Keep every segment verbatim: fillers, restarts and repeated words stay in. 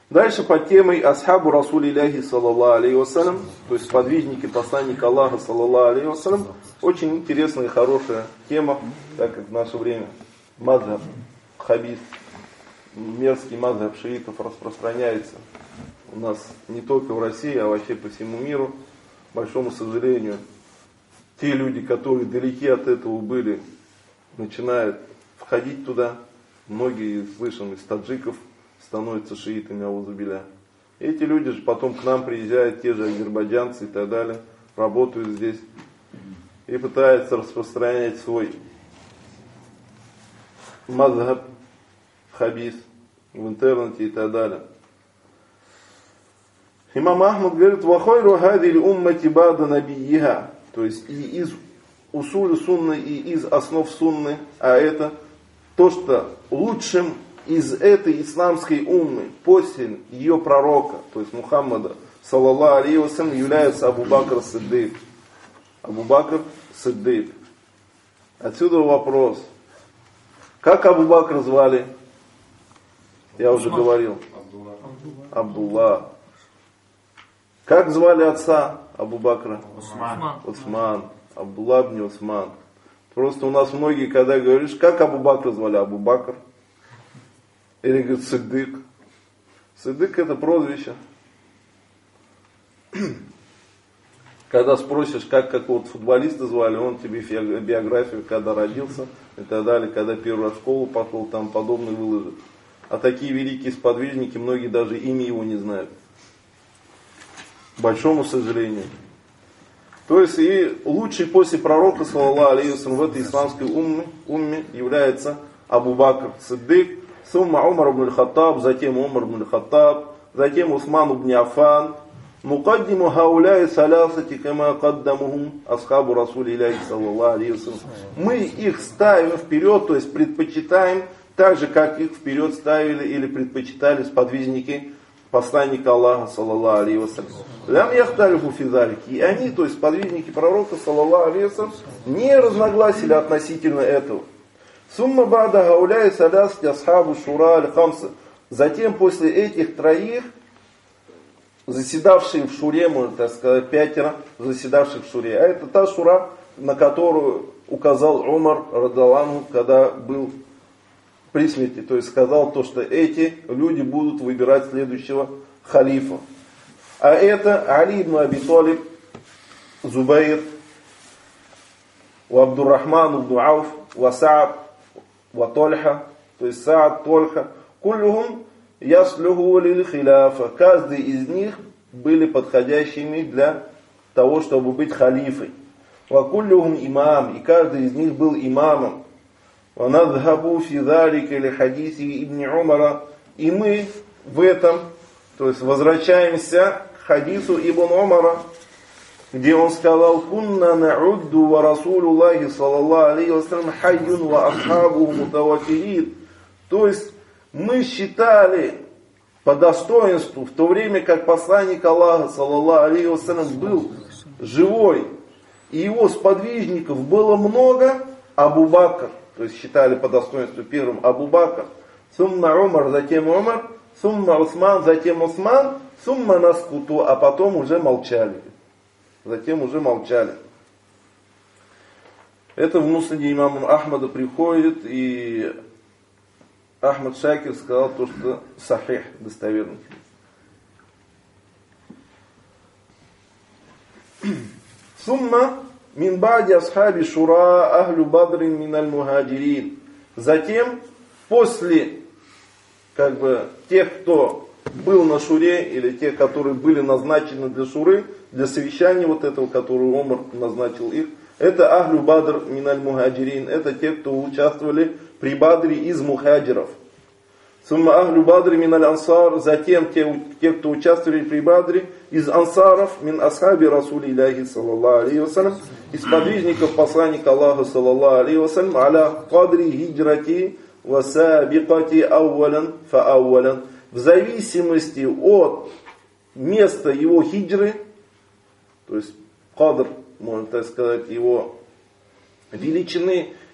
Дальше под темой асхабу Расулилляхи саллаллаху алейхи вассалям, то есть сподвижники посланника Аллаха саллаллаху алейхи вассалям. Очень интересная и хорошая тема, так как в наше время мазхаб, хабис, мерзкий мазхаб шиитов распространяется у нас не только в России, а вообще по всему миру. К большому сожалению, те люди, которые далеки от этого были, начинают входить туда. Многие, слышим, из таджиков становятся шиитами, аузубилля. Эти люди же потом к нам приезжают, те же азербайджанцы и так далее, работают здесь и пытаются распространять свой мазхаб, хабис в интернете и так далее. Имам Ахмад говорит: «Вахайру хадиль уммати бада набийиха». То есть и из усуля сунны, и из основ сунны, а это то, что лучшим из этой исламской уммы после ее пророка, то есть Мухаммада, саллаллаху алейхи вассалям, является Абу Бакр Сиддик. Абу Бакр Сиддик. Отсюда вопрос. Как Абу Бакр звали? Я уже говорил. Абдулла. Как звали отца Абу Бакра? Усман. Усман. Абдулла ибн Усман. Просто у нас многие, когда говоришь, как Абу Бакра звали? Абу Бакр. Или говорит Сиддик. Сиддик это прозвище. Когда спросишь, как какого-то футболиста звали, он тебе биографию, когда родился и так далее, когда первый раз в школу пошел, там подобное выложит. А такие великие сподвижники, многие даже имя его не знают. К большому сожалению. То есть и лучший после пророка, саллаллаху алейхи вассалям, в этой исламской умме, умме является Абу Бакр Сиддик, сумма Умар ибн аль-Хаттаб, затем Умар ибн аль-Хаттаб, затем Усман ибн Аффан. Мукаддиму хауляи салясати кама каддамухум асхабу Расулилляхи саллаллаху алейхи вассалям. Мы их ставим вперед, то есть предпочитаем, так же как их вперед ставили или предпочитали сподвижники посланника Аллаха саллаллаху алейхи вассалям. Лям яхталифу фи залики. И они, то есть сподвижники пророка саллаллаху алейхи вассалям, не разногласили относительно этого. Сумма бада хауляи салясати асхабу шура аль-хамса. Затем после этих троих, заседавшие в шуре, можно так сказать, пятеро заседавших в шуре. А это та шура, на которую указал Умар радиаллаху анху, когда был при смерти. То есть сказал то, что эти люди будут выбирать следующего халифа. А это Али ибн Аби Талиб, Зубайр, Абдуррахман ибн Ауф, ва Саад, ва Тольха, то есть Саад, Тольха, куллюхум яслюху лил хиляфа. Каждый из них были подходящими для того, чтобы быть халифой. Ва куллюхум имам, и каждый из них был имамом. Ва надхабу фи залика ли хадиси ибн Умара, и мы в этом, то есть возвращаемся к хадису ибн Умара, где он сказал: кунна наудду ва Расулуллахи саллаллаху алейхи вассалям хайюн ва асхабу мутавафирин. То есть мы считали по достоинству, в то время как посланник Аллаха саллаллаху алейхи вассалям был живой, и его сподвижников было много, Абу Бакр, то есть считали по достоинству первым Абу Бакр, сумма Умар, затем Умар, сумма Усман, затем Усман, сумма наскуту, а потом уже молчали. Затем уже молчали. Это в муснаде имама Ахмада приходит, и Ахмад Шакир сказал то, что сахих, достоверный. Сумма мин ба'ди асхаби шура ахлю бадрин миналь мухаджирин. Затем, после как бы тех, кто был на шуре, или тех, которые были назначены для шуры, для совещания вот этого, который Умар назначил их, это ахлю бадр миналь мухаджирин, это те, кто участвовали при Бадре из мухаджиров. Сумма ахлю бадри миналь ансар, затем те, те, кто участвовали при Бадре из ансаров, мин асхаби Расулилляхи саллаллаху алейхи вассалям, из подвижников посланника Аллаха саллаллаху алейхи вассалям, аля кадри хиджрати ва сабикати аувалян фа аувалян, в зависимости от места его хиджры, то есть кадр, можно так сказать, его величины,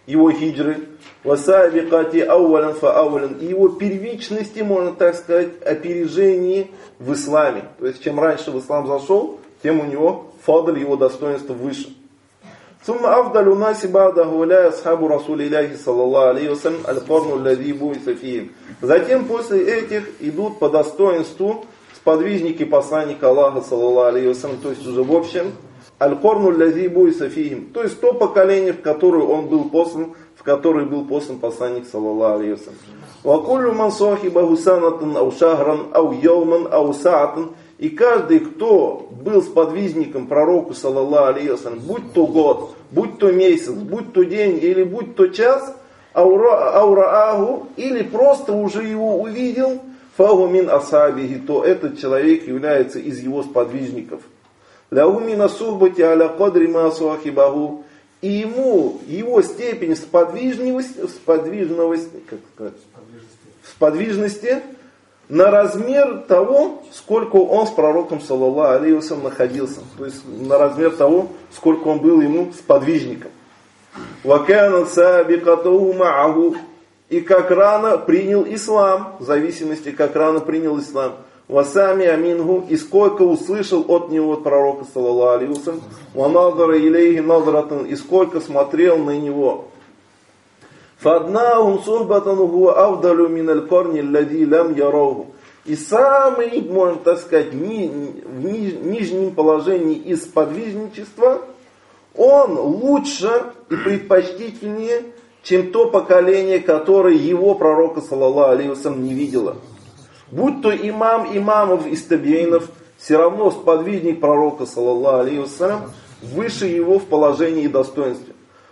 его хиджры, васабикати ауалян фа ауалян, и его первичности, можно так сказать, опережении в исламе. То есть, чем раньше в ислам зашел, тем у него фадль, его достоинство выше. ثم أفضل الناس بعده ولا أصحاب رسول الله صلى الله عليه وسلم القرن الذي بعث فيهم. Затем после этих идут по достоинству сподвижники посланника Аллаха саллаллаху алейхи вассалям, то есть уже в общем аль-корну аллази буйса фихим, то есть то поколение, в которое он был послан, в которое был послан посланник саллаллаху алейхи вассалям. Ва куллю ман сахибаху санатан ау шахран ау йауман ау саатан, и каждый, кто был сподвижником пророку саллаллаху алейхи вассалям, будь то год, будь то месяц, будь то день или будь то час, аураагу, или просто уже его увидел, фаху мин асабихи, то этот человек является из его сподвижников. Ляху мин асухбати аля кадри ма сахибаху, и ему его степень сподвижности, сподвижности, как сказать, сподвижности на размер того, сколько он с пророком саллаллаху алейхи вассалям находился. То есть на размер того, сколько он был ему сподвижником. Вакана сабикатуху ма'аху, и как рано принял ислам, в зависимости, как рано принял ислам. Васами амингу, и сколько услышал от него, от пророка саллаллаху алейхи вассалям. Ванадара илейхи надратан, и сколько смотрел на него. Фаднахум сухбатан хуа авдалю миналь корни аллади лям яроху. И самый, можно так сказать, ни, в ниж, нижнем положении из подвижничества, он лучше и предпочтительнее, чем то поколение, которое его пророка саллаллаху алейхи вассалям не видело. Будь то имам имамов из табиинов, все равно сподвижник пророка саллаллаху алейхи вассалям выше его в положении и достоинстве.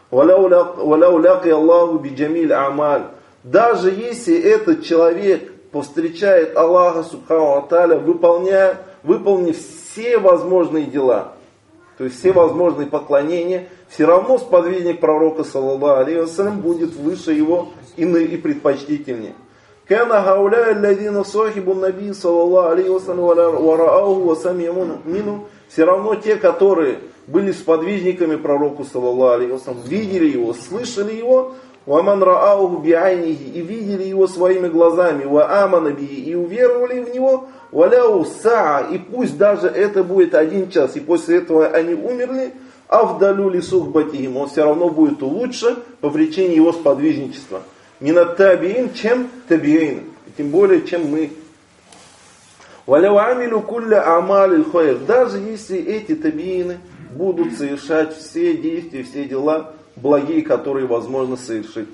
Даже если этот человек повстречает Аллаха субхану ва тааля, выполняя, выполнив все возможные дела, то есть все возможные поклонения, все равно сподвижник пророка саллаллаху алейхи вассалям будет выше его и, и предпочтительнее. Кана хауля алладина сахибу наби саллаллаху алейхи вассалям ва рааху ва сами'у мину, все равно те, которые были сподвижниками пророку саллаллаху алейхи вассалям, видели его, слышали его, وَمَنْ رَآهُ بِعَيْنِهِ, и видели его своими глазами, وَآمَنَ بِهِ, и уверовали в него, وَلَوْ سَعَ, и пусть даже это будет один час, и после этого они умерли, أَفْدَلُوا لِسُخْبَتِهِمْ, он все равно будет лучше по причине его сподвижничества. مِنَ التَّابِعِينَ, чем табиин, тем более, чем мы. وَلَوْ عَمِلُوا كُلَّ أَعْمَالِ الْخَيْرِ, даже если эти табиины будут совершать все действия, все дела, благие, которые возможно совершить.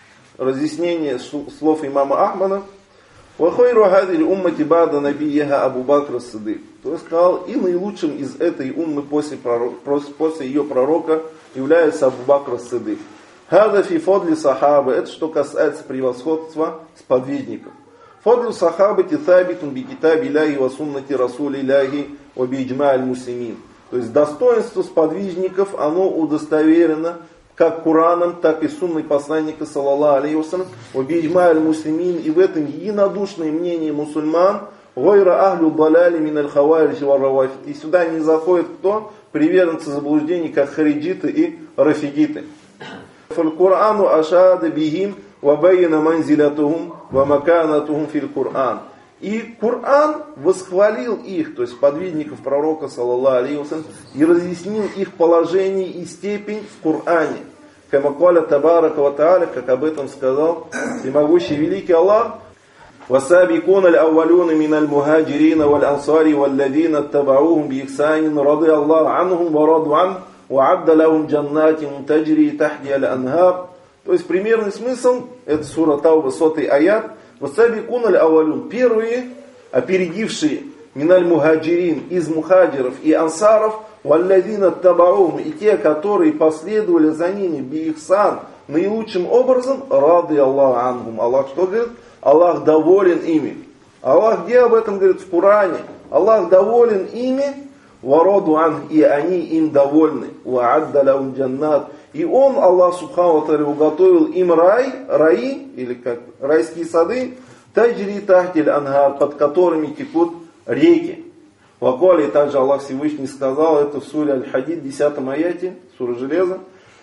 Разъяснение слов имама Ахмада. «Вахайру хадиль уммати бада набийяха Абу Бакр ас-Сиддик». То есть сказал, и наилучшим из этой уммы после, пророк, после ее пророка является Абу Бакр ас-Сиддик. «Хада фи фадли сахаба». Это что касается превосходства сподвижников. «Фадлю сахаба титабитун би китаби ляхи ва суннати расули ляхи ва би иджма аль-муслимин». То есть достоинство сподвижников, оно удостоверено как Кураном, так и сунной посланника саллаллаху алейхи вассалям, убиджма аль-муслимин, и в этом единодушное мнение мусульман, гойра ахлю даляли мин аль-хаварич ва равафид. И сюда не заходит кто? Приверженцы заблуждений, как хариджиты и рафидиты. Фаль-Курану ашада бихим ва байна манзилятухум ва маканатухум фил Кур'ан. И Коран восхвалил их, то есть сподвижников пророка саллаллаху алейхи вассалям, и разъяснил их положение и степень в Коране. Камакаля табарака ва тааля, как об этом сказал всемогущий великий Аллах. وَسَابِقُونَ الْأَوَّلُونَ مِنَ الْمُهَاجِرِينَ وَالْأَنصَارِ وَالَّذِينَ اتَّبَعُوهُمْ بِإِحْسَانٍ رَضِيَ اللَّهُ عَنْهُمْ وَرَضُوا عَنْهُ وَأَعَدَّ لَهُمْ جَنَّاتٍ تَجْرِي تَحْتِهَا الْأَنْهَارُ. То есть примерный смысл, это сура Тауба, сотый аят. «Васабикун аль-авалюн», первые, опередившие миналь мухаджирин, из мухаджиров и ансаров, валлазина табаум, и те, которые последовали за ними би-ихсан, наилучшим образом, рады Аллаху анхум. Аллах что говорит? Аллах доволен ими. Аллах где об этом говорит? В Коране. Аллах доволен ими, вараду ан, и они им довольны. Ваадда лахум джаннат. И он, Аллах субхану ва тааля, уготовил им рай, раи, или как райские сады, таджри тахтиль ангар, под которыми текут реки. Вакуали, и также Аллах Всевышний сказал это в суре Аль-Хадид, десятом аяте, сура Железа.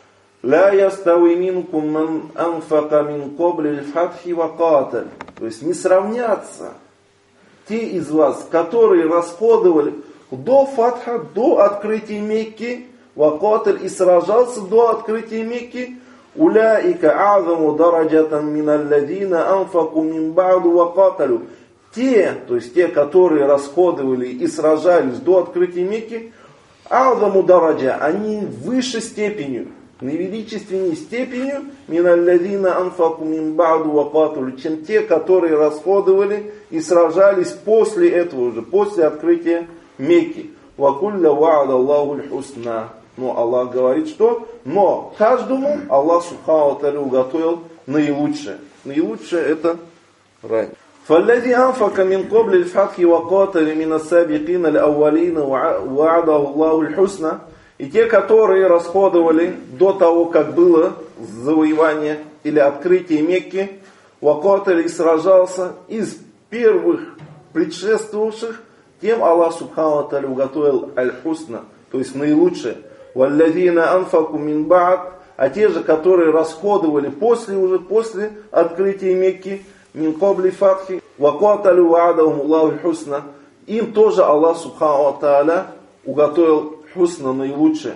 لا يستوي منكم من أنفق من قبل الفتح وقاتل. То есть не сравнятся те из вас, которые расходовали до фатха, до открытия Мекки, вакаталь, и сражался до открытия Мекки, уляика азаму дараджатан мин алладина анфаку мин ба'ду вакаталю. Те, то есть те, которые расходовали и сражались до открытия Мекки, азаму дараджа, они выше степенью, наивеличественней степенью, мин алладина анфаку мин ба'ду вакаталю, чем те, которые расходовали и сражались после этого уже, после открытия Мекки. Вакулля ва'ада Аллаху л-хусна. Но Аллах говорит, что? Но каждому Аллах субхану ва тааля уготовил наилучшее. Наилучшее это рай. فالذي أنفق من قبل الفتح وقاتل من السابقين الأولين وعده الله الحسنى. И те, которые расходовали до того, как было завоевание или открытие Мекки, вакатали, и сражался из первых предшествовавших, тем Аллах субхану ва тааля уготовил аль-хусна, то есть наилучшее. Валлазина анфаку мин ба'д, а те же, которые расходовали после уже после открытия Мекки, мин кабли фатхи, вакаталю ва'адахум Аллаху аль-хусна, им тоже Аллах субхану ва тааля уготовил хусна, наилучшее.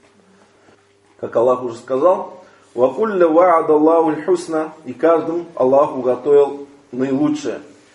Как Аллах уже сказал, вакулля ва'ада Аллаху аль-хусна, и каждому Аллах уготовил наилучшее.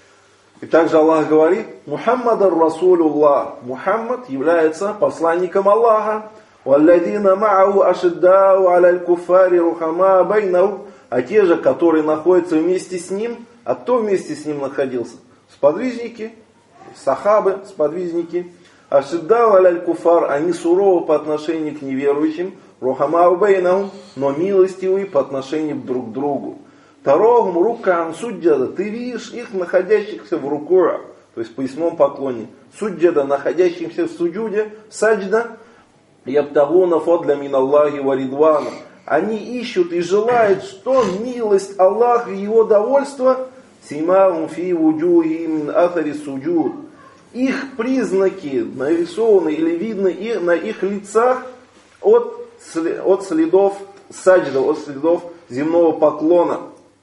И также Аллах говорит, Мухаммадар Расулуллах, Мухаммад является посланником Аллаха, валладина ма'аху ашиддау аля аль-куффари рухама байнахум, а те же, которые находятся вместе с ним, а кто вместе с ним находился? Сподвижники, сахабы, сподвижники, ашиддау аля аль-куффар, они суровы по отношению к неверующим, рухама байнахум, но милостивы по отношению друг к другу. Второго рукан суджада, ты видишь их, находящихся в рукуа, то есть в поясном поклоне, суджада, находящихся в суджуде, саджда, ябтагуна фадля мин Аллахи ва ридвана. Они ищут и желают, что милость Аллаха и его довольство, симаум фи вуджухи мин атари суджуд. Их признаки нарисованы или видны на их лицах от, от следов саджда, от следов земного поклона.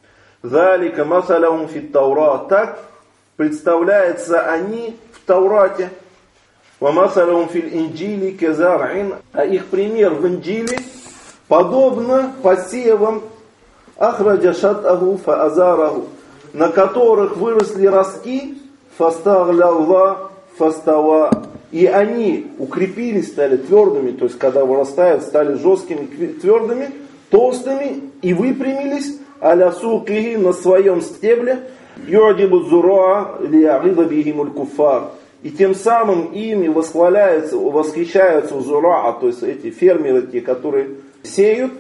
Залика масалахум фит Таурат. Так представляются они в Таурате. Ва масалахум фил инджили казар'ин. А их пример в Инджиле подобно посевам ахраджа шат'аху фа азараху, на которых выросли ростки, фастаглялла фастава. И они укрепились, стали твердыми, то есть когда вырастают, стали жесткими, твердыми, толстыми и выпрямились, аля сукихи, на своем стебле, ю'джибу зуруа ли'агида бихимуль куффар. И тем самым ими восхваляются, восхищаются зуруа, то есть эти фермеры, те, которые сеют,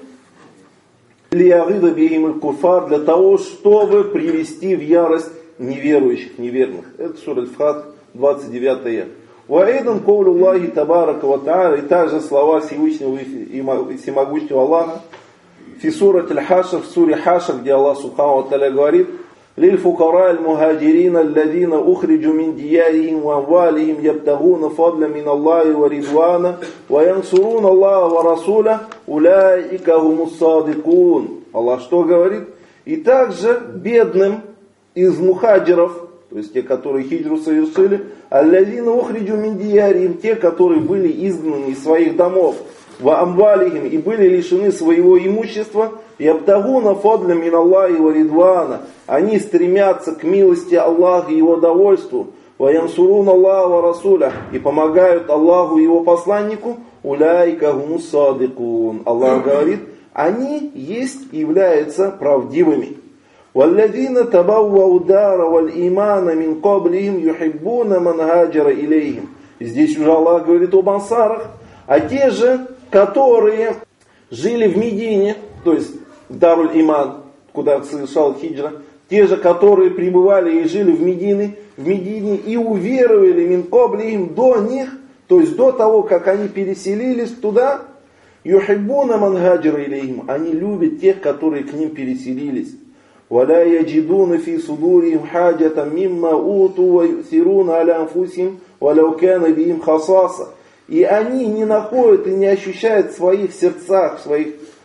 ли'агида бихимуль куффар, для того, чтобы привести в ярость неверующих, неверных. Это сура Аль-Фатх, двадцать девятая аят. Ваидан каулю Аллахи табарака ва тааля, и также слова Всевышнего и всемогущего Аллаха, في سورة الحشر, в суре Хашр, где Аллах субхану ва тааля говорит, للفقراء المهاجرين الذين أخرجوا من ديارهم وأموالهم يبتغون فضلا من الله ورضوانا وينصرون الله ورسوله أولئك هم الصادقون. Аллах что говорит? И также бедным из мухаджиров, то есть те, которые хиджру совершили, الذين أخرجوا من ديارهم, те, которые были изгнаны из своих домов, ва амвалихим, и были лишены своего имущества, ябтагуна фадля мин Аллахи ва ридвана, они стремятся к милости Аллаха и его довольству, ва янсурун Аллаха ва расуля, и помогают Аллаху и его посланнику, уляйка гумус садикун. Аллах говорит, они есть и являются правдивыми. Валладина табаввау дара валь имана мин каблихим юхиббуна ман хаджара илейхим. Здесь уже Аллах говорит об ансарах, а те же, которые жили в Медине, то есть в Даруль-Иман, куда совершал хиджра, те же, которые пребывали и жили в Медине, в Медине и уверовали мин каблихим до них, то есть до того, как они переселились туда, юхиббуна ман хаджара илейхим, они любят тех, которые к ним переселились. ولا يجدون في صدورهم حاجة مما أوتوا ويؤثرون على أنفسهم ولو كان بهم خصاصة. И они не находят и не ощущают в своих сердцах, в своих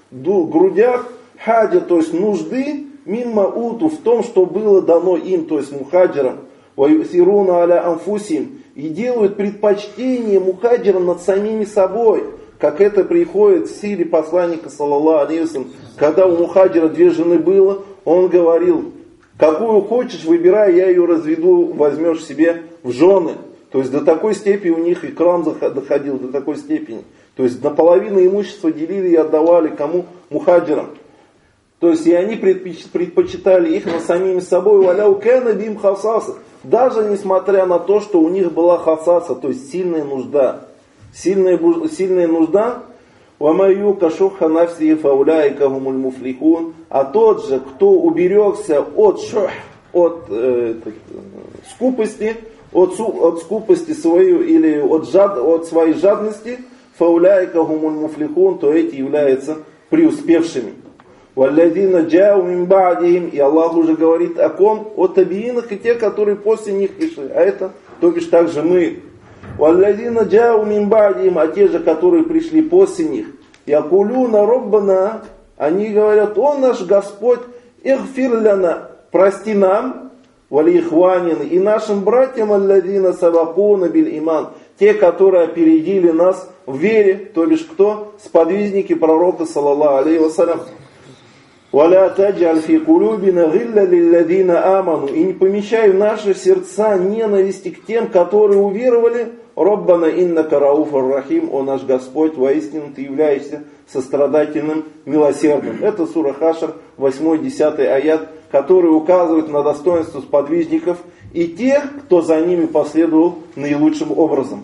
грудях хаджа, то есть нужды, мимма уту, в том, что было дано им, то есть мухаджирам, ваюсируна аля анфусим, и делают предпочтение мухаджирам над самими собой, как это приходит в силе посланника, саллаллаху алейхи ва саллям, когда у мухаджира две жены было, он говорил: какую хочешь, выбирай, я ее разведу, возьмешь себе в жены. То есть до такой степени у них икрам доходил, до такой степени. То есть наполовину имущества делили и отдавали кому? Мухаджирам. То есть и они предпочитали их над самими собой. Валяу кэна бим хасаса. Даже несмотря на то, что у них была хасаса, то есть сильная нужда. Сильная, сильная нужда. وَمَيُّكَ شُحَّ نَفْسِهِ فَأُولَٰئِكَ هُمُ الْمُفْلِحُونَ. А тот же, кто уберегся от шух, от э, так, скупости, от, от скупости свою или от, жад, от своей жадности, فَأُولَٰئِكَ هُمُ الْمُفْلِحُونَ, то эти являются преуспевшими. وَالَّذِينَ جَاءُوا مِنْ بَعْدِهِمْ. И Аллах уже говорит о ком? О табиинах и те, которые после них пришли. А это, то бишь, также мы. وَالَّذِينَ جَاءُوا مِنْ بَعْدِهِمْ. А те же, которые пришли после них. Якулюна Роббана. Они говорят: о наш Господь, ихфир ляна, прости нам, валихванин, и нашим братьям, алладина сабакуна биль иман, те, которые опередили нас в вере, то бишь кто? Сподвижники пророка, саллаллаху алейхи ва саллям. Валя таджаль фи кулюбина гилля лилладина аману. И не помещай в наши сердца ненависти к тем, которые уверовали. Роббана иннака рауфар рахим, о наш Господь, воистину ты являешься сострадательным, милосердным. Это сура Хашр, восьмой-десятый аят, который указывает на достоинство сподвижников и тех, кто за ними последовал наилучшим образом.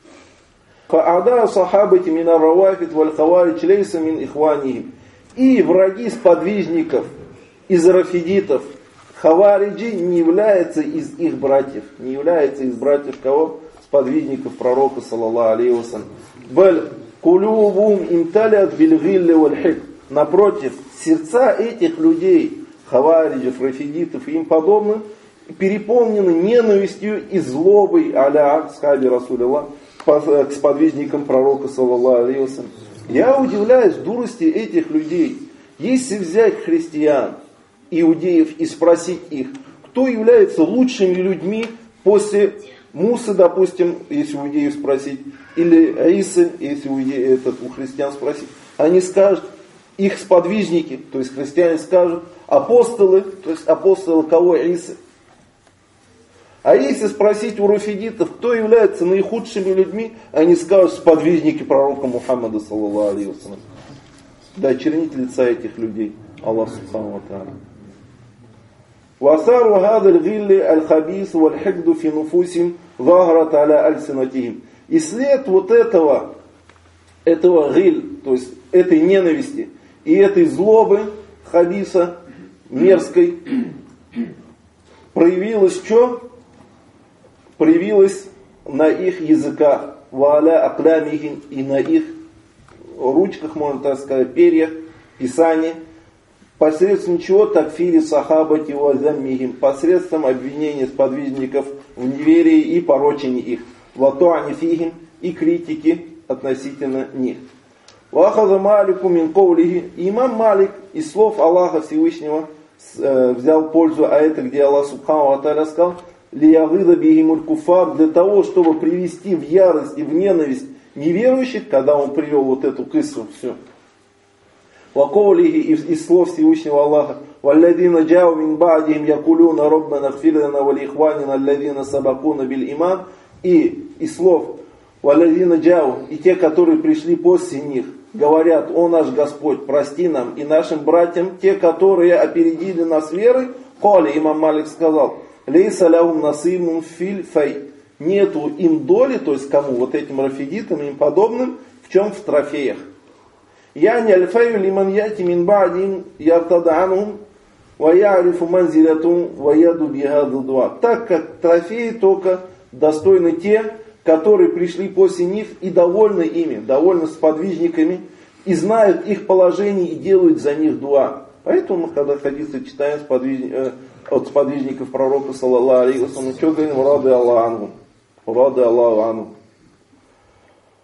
Фа'ада сахабати мина равафит валь хаварич лейса мин ихванихим. И враги сподвижников из рафидитов, хавариджи, не являются из их братьев. Не являются из братьев кого? Сподвижников пророка, саллаллаху алейхи ва саллям. Баль кулюбум имталят биль гилли валь хик. Напротив, сердца этих людей, хавариджев, рафидитов и им подобных, переполнены ненавистью и злобой аля асхаби Расулилlah к сподвижникам пророка, саллаллаху алейхи ва саллям. Я удивляюсь дурости этих людей. Если взять христиан, иудеев и спросить их, кто является лучшими людьми после Мусы, допустим, если у иудеев спросить, или Исы, если у, иудеев, этот, у христиан спросить, они скажут, их сподвижники, то есть христиане скажут, апостолы, то есть апостолы кого? Исы. А если спросить у рафидитов, кто является наихудшими людьми, они скажут: сподвижники пророка Мухаммада, саллаллаху алейхи ва саллям. Да, очернить лица этих людей. Аллах субхану ва тааля. وَأَثَارُ هَذَا الْغِلِّ الْخَبِيثُ وَالْحِقْدُ فِي نُفُوسِهِمْ ظَهَرَتْ عَلَى أَلْسِنَتِهِمْ. И след вот этого, этого гиль, то есть этой ненависти и этой злобы хабиса, мерзкой, проявилось что? Проявилось на их языках, валя аклямихин, и на их ручках, можно так сказать, перьях, писаний, посредством чего? Такфири сахабати вазаммихим, посредством обвинения сподвижников в неверии и порочении их, ватуани фихим, и критики относительно них. Вахаза Малику мин ковлихи. Имам Малик из слов Аллаха Всевышнего э, взял пользу, а это где Аллах субхану ва тааля сказал: лиягида бихимуль куфар, для того, чтобы привести в ярость и в ненависть неверующих, когда он привел вот эту киссу, все. Ваковлихи из, из слов Всевышнего Аллаха: валладина джау мин ба'дихим якулюна роббана гфирлана валихванина алладина сабакуна биль иман. И из слов валладина джау, и те, которые пришли после них, говорят: о наш Господь, прости нам и нашим братьям, те, которые опередили нас верой. Кали, имам Малик сказал: лейса лахум насибун фил фай. Нету им доли, то есть кому? Вот этим рафидитам и им подобным, в чем? В трофеях. Я не альфаю лиман яти мин ба'дин яртаданум ва я'рифу манзилятум ва яду бихаду дуа. Так как трофеи только достойны те, которые пришли после них и довольны ими, довольны сподвижниками, и знают их положение и делают за них дуа. Поэтому мы, когда хадисы читаем сподвижни, э, от сподвижников пророка, саллаллаху алейхи ва саллям, что говорим? Рады Аллаху анхум. Рады Аллаху анхум.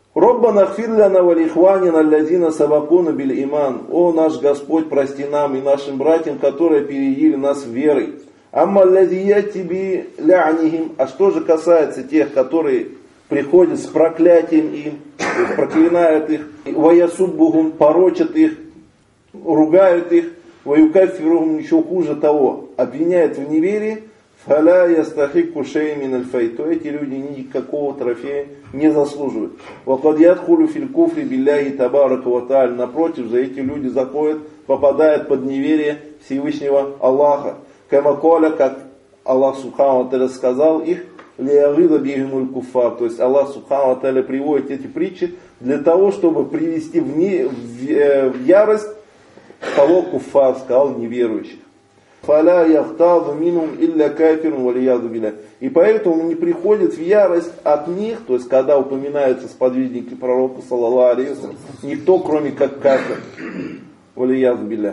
Роббана гфир лана ва лихванина аллазина сабакуна биль иман. О наш Господь, прости нам и нашим братьям, которые опередили нас верой. Амма аллазия тебе лянихим. А что же касается тех, которые приходят с проклятием им, проклинают их, ваясуббухум, порочат их, ругают их, ваюкаффиругум, еще хуже того, обвиняют в неверии, фаля ястахикку шей мин аль-фай, то эти люди никакого трофея не заслуживают. Вакад ядхулю филь куфри билляхи табарака ва та'аля, напротив, за эти люди заходят, попадают под неверие Всевышнего Аллаха. Камаколя, как Аллах Субхану ва Тааля сказал их, лиягида бихимуль куфар, то есть Аллах Субхану ва Тааля приводит эти притчи для того, чтобы привести в, не, в, в ярость того куфар, сказал неверующих. Фаля яхтаду минум илля кафирун валияду билля. И поэтому не приходит в ярость от них, то есть когда упоминаются сподвижники пророка саллаллаху алейхи ва саллям, никто кроме как кафир. Валияду билля.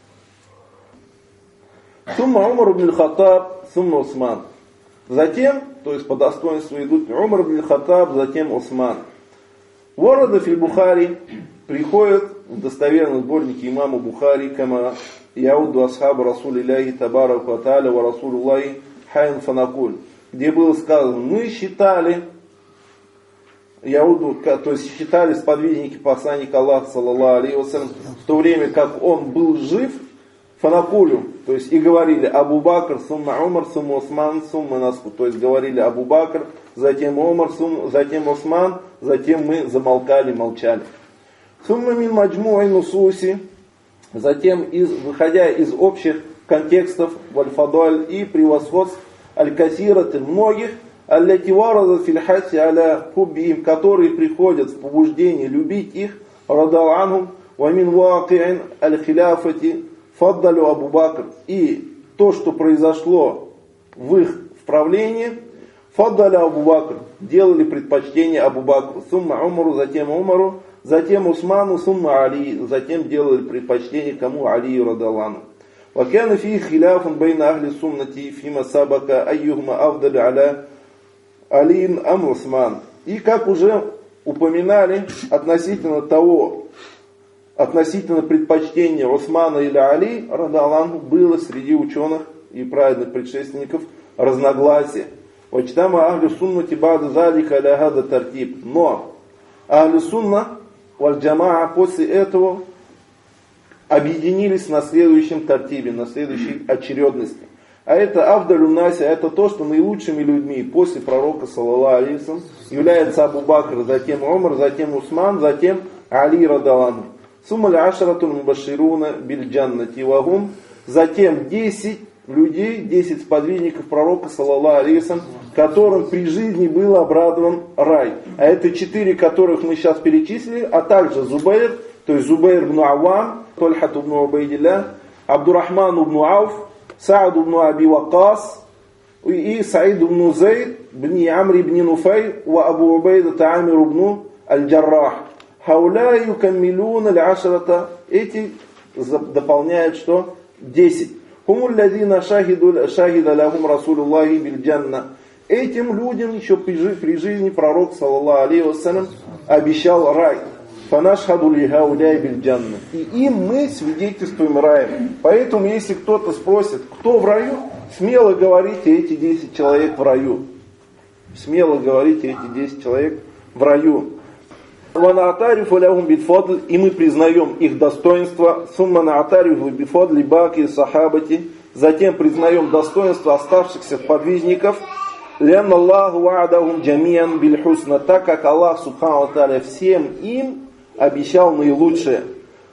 Сумма Умар ибн аль-Хаттаб, сумма Усман. Затем, то есть по достоинству идут Умар ибн аль-Хаттаб, затем Усман. Ворада филь Бухари приходит в достоверном сборнике имама Бухари, кама яуду асхаба Расулилляхи табарака ва та'аля ва Расулуллахи хайн фанакуль, где было сказано, мы считали, яуду, то есть считали сподвижники посланника Аллаха саллаллаху алейхи ва саллям, в то время как он был жив, фанакулю, то есть и говорили Абу Бакр, сумма Умар, сумма Усман, сумма Наску, то есть говорили Абу Бакр, затем Умар, сумма, затем Усман, затем мы замолкали, молчали. Сумма мин маджму'и нусуси, затем, из, выходя из общих контекстов валь-фадаль и превосходств аль-касират многих, аллати варада фил хаси аля хуббихим, которые приходят в побуждение любить их, радал анхум, ва мин ваки'ин аль-хиляфати фаддалю Абу Бакр. И то, что произошло в их правлении, фаддалю Абу Бакр, делали предпочтение Абу Бакру, сумма Умару, затем Умару, затем Усману, сумма Али, затем делали предпочтение кому? Алию радаллаху. وكان فيه خلاف بين أهل السنة فيما سبق أيهما أفضل على علي أم عثمان. И как уже упоминали относительно того, относительно предпочтения Усмана или Али радаллаху, было среди ученых и праведных предшественников разногласия. Вачтама ахлю суннати ба'да залика аля хада тартиб. Но ахлю сунна валь джамаа после этого объединились на следующем тартибе, на следующей очередности. А это Авдалю Наси, это то, что наилучшими людьми после пророка саллаллаху алейхи ва саллям является Абу Бакр, затем Умар, затем Усман, затем Али радаллаху. Сумма ашаратун мубашируна биль джаннати вагум, затем десять людей, десять сподвижников пророка саллаллаху алейхи ва саллям, которым при жизни был обрадован рай. А это четыре, которых мы сейчас перечислили, а также Зубайр, то есть Зубайр ибн Авам, Тольхат ибн Убайдилля, Абдурахман ибн Ауф, Саад ибн Аби Вакас и Саид ибн Зайд, бни Амр ибн Нуфай, ва Абу Убайда Амир ибн аль-Джаррах. Хауля юкаммилун аль-ашрата, эти дополняют что? десять. Хумуль ладина шахида лахум Расулуллахи биль джанна. Этим людям еще при жизни пророк саллаллаху алейхи ва саллям обещал рай. Фанашхаду ли хауляй биль джанна. И им мы свидетельствуем раем. Поэтому если кто-то спросит, кто в раю, смело говорите, эти десять человек в раю. Смело говорите, эти десять человек в раю. И мы признаем их достоинство. Затем признаем достоинство оставшихся подвижников. Так как Аллах Субхану ва Тааля всем им обещал наилучшее.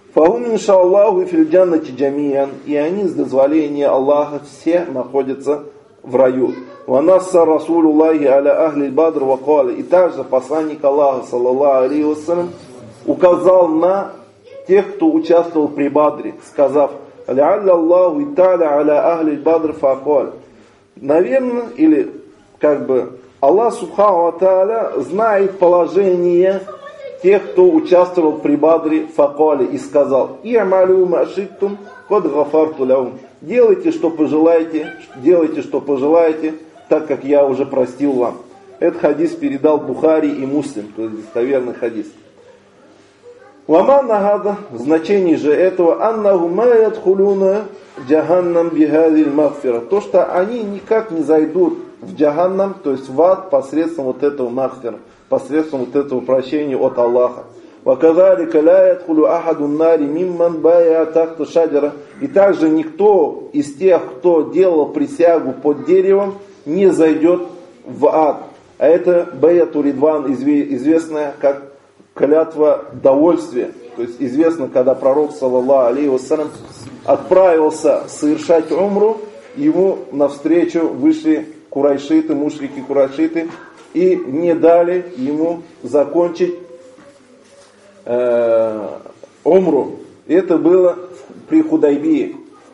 И они с дозволения Аллаха все находятся в раю. Ванасса Расулуллахи аля ахли бадр вакаля. И также посланник Аллаха саллаллаху алейхи ва саллям указал на тех, кто участвовал при Бадре, сказав: «Ля'алля Аллаху ита'ля аля ахли бадр факаль». Наверное, или как бы Аллах Субхану ва Тааля знает положение тех, кто участвовал при Бадре, факале, и сказал: «И'малю ма ши'тум кад гафарту лахум». Делайте, что пожелаете, делайте, что пожелаете, так как я уже простил вам. Этот хадис передал Бухари и Муслим, то есть достоверный хадис. Ваманна гада, значение же этого, аннаху ма ядхулуна джаханнам бихадиль магфира. То, что они никак не зайдут в джаханнам, то есть в ад, посредством вот этого магфира, посредством вот этого прощения от Аллаха. Ваказалика ла ядхулу ахадун нари мимман бая тахта шаджара. И также никто из тех, кто делал присягу под деревом, не зайдет в ад. А это баяту ридван, известная как клятва довольствия. То есть известно, когда пророк, саллаллаху алейхи вассалям, отправился совершать умру, ему навстречу вышли курайшиты, мушрики курайшиты, и не дали ему закончить э, умру. Это было при Худайбии.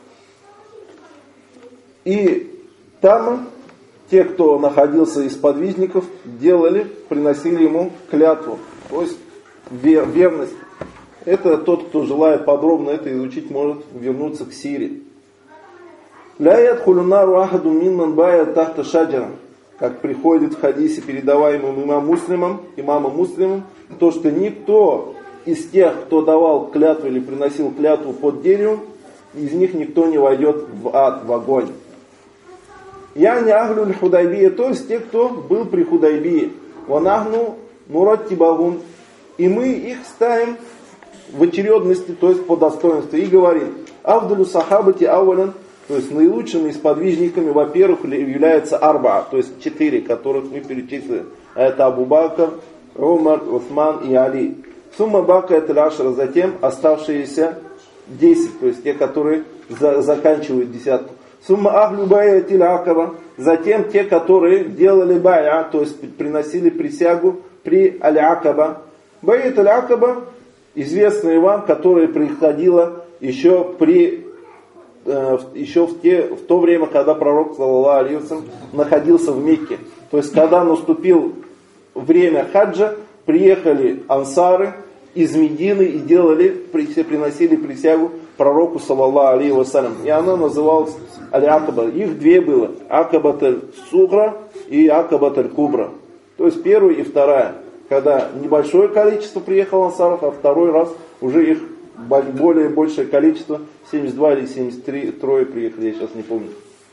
И там те, кто находился из подвижников, делали, приносили ему клятву. То есть верность. Это тот, кто желает подробно это изучить, может вернуться к сире. Ля ядхулю нару ахаду минман бая тахта шаджара. Как приходит в хадисе, передаваемым имам Муслимом, имамом Муслимом, то, что никто из тех, кто давал клятву или приносил клятву под деревом, из них никто не войдет в ад, в огонь. Я не ахлюль худайбия, то есть те, кто был при Худайбии. Ванахну нураттибагун. И мы их ставим в очередности, то есть по достоинству. И говорим, авдалю сахабати ауалян, то есть наилучшими сподвижниками, во-первых, является арба, то есть четыре, которых мы перечислили. Это Абу Бакр, Умар, Усман и Али. Сумма бака это лашра, затем оставшиеся десять, то есть те, которые за, заканчивают десятку. Сумма ахлю баятиль акаба, затем те, которые делали бая, то есть приносили присягу при аль-акаба. Байат аль-акаба, известная вам, которая приходила еще при э, еще в, те, в то время, когда пророк саллаллаху алейхи вассалям находился в Мекке. То есть когда наступило время хаджа, приехали ансары из Медины и делали, приносили присягу пророку саллаллаху алейхи вассалям. И она называлась аль-акаба. Их две было. Акабат аль-сугра и акабат аль-кубра. То есть первая и вторая. Когда небольшое количество приехало ансаров, а второй раз уже их более большее количество, семьдесят два или семьдесят три, трое приехали, я сейчас не помню.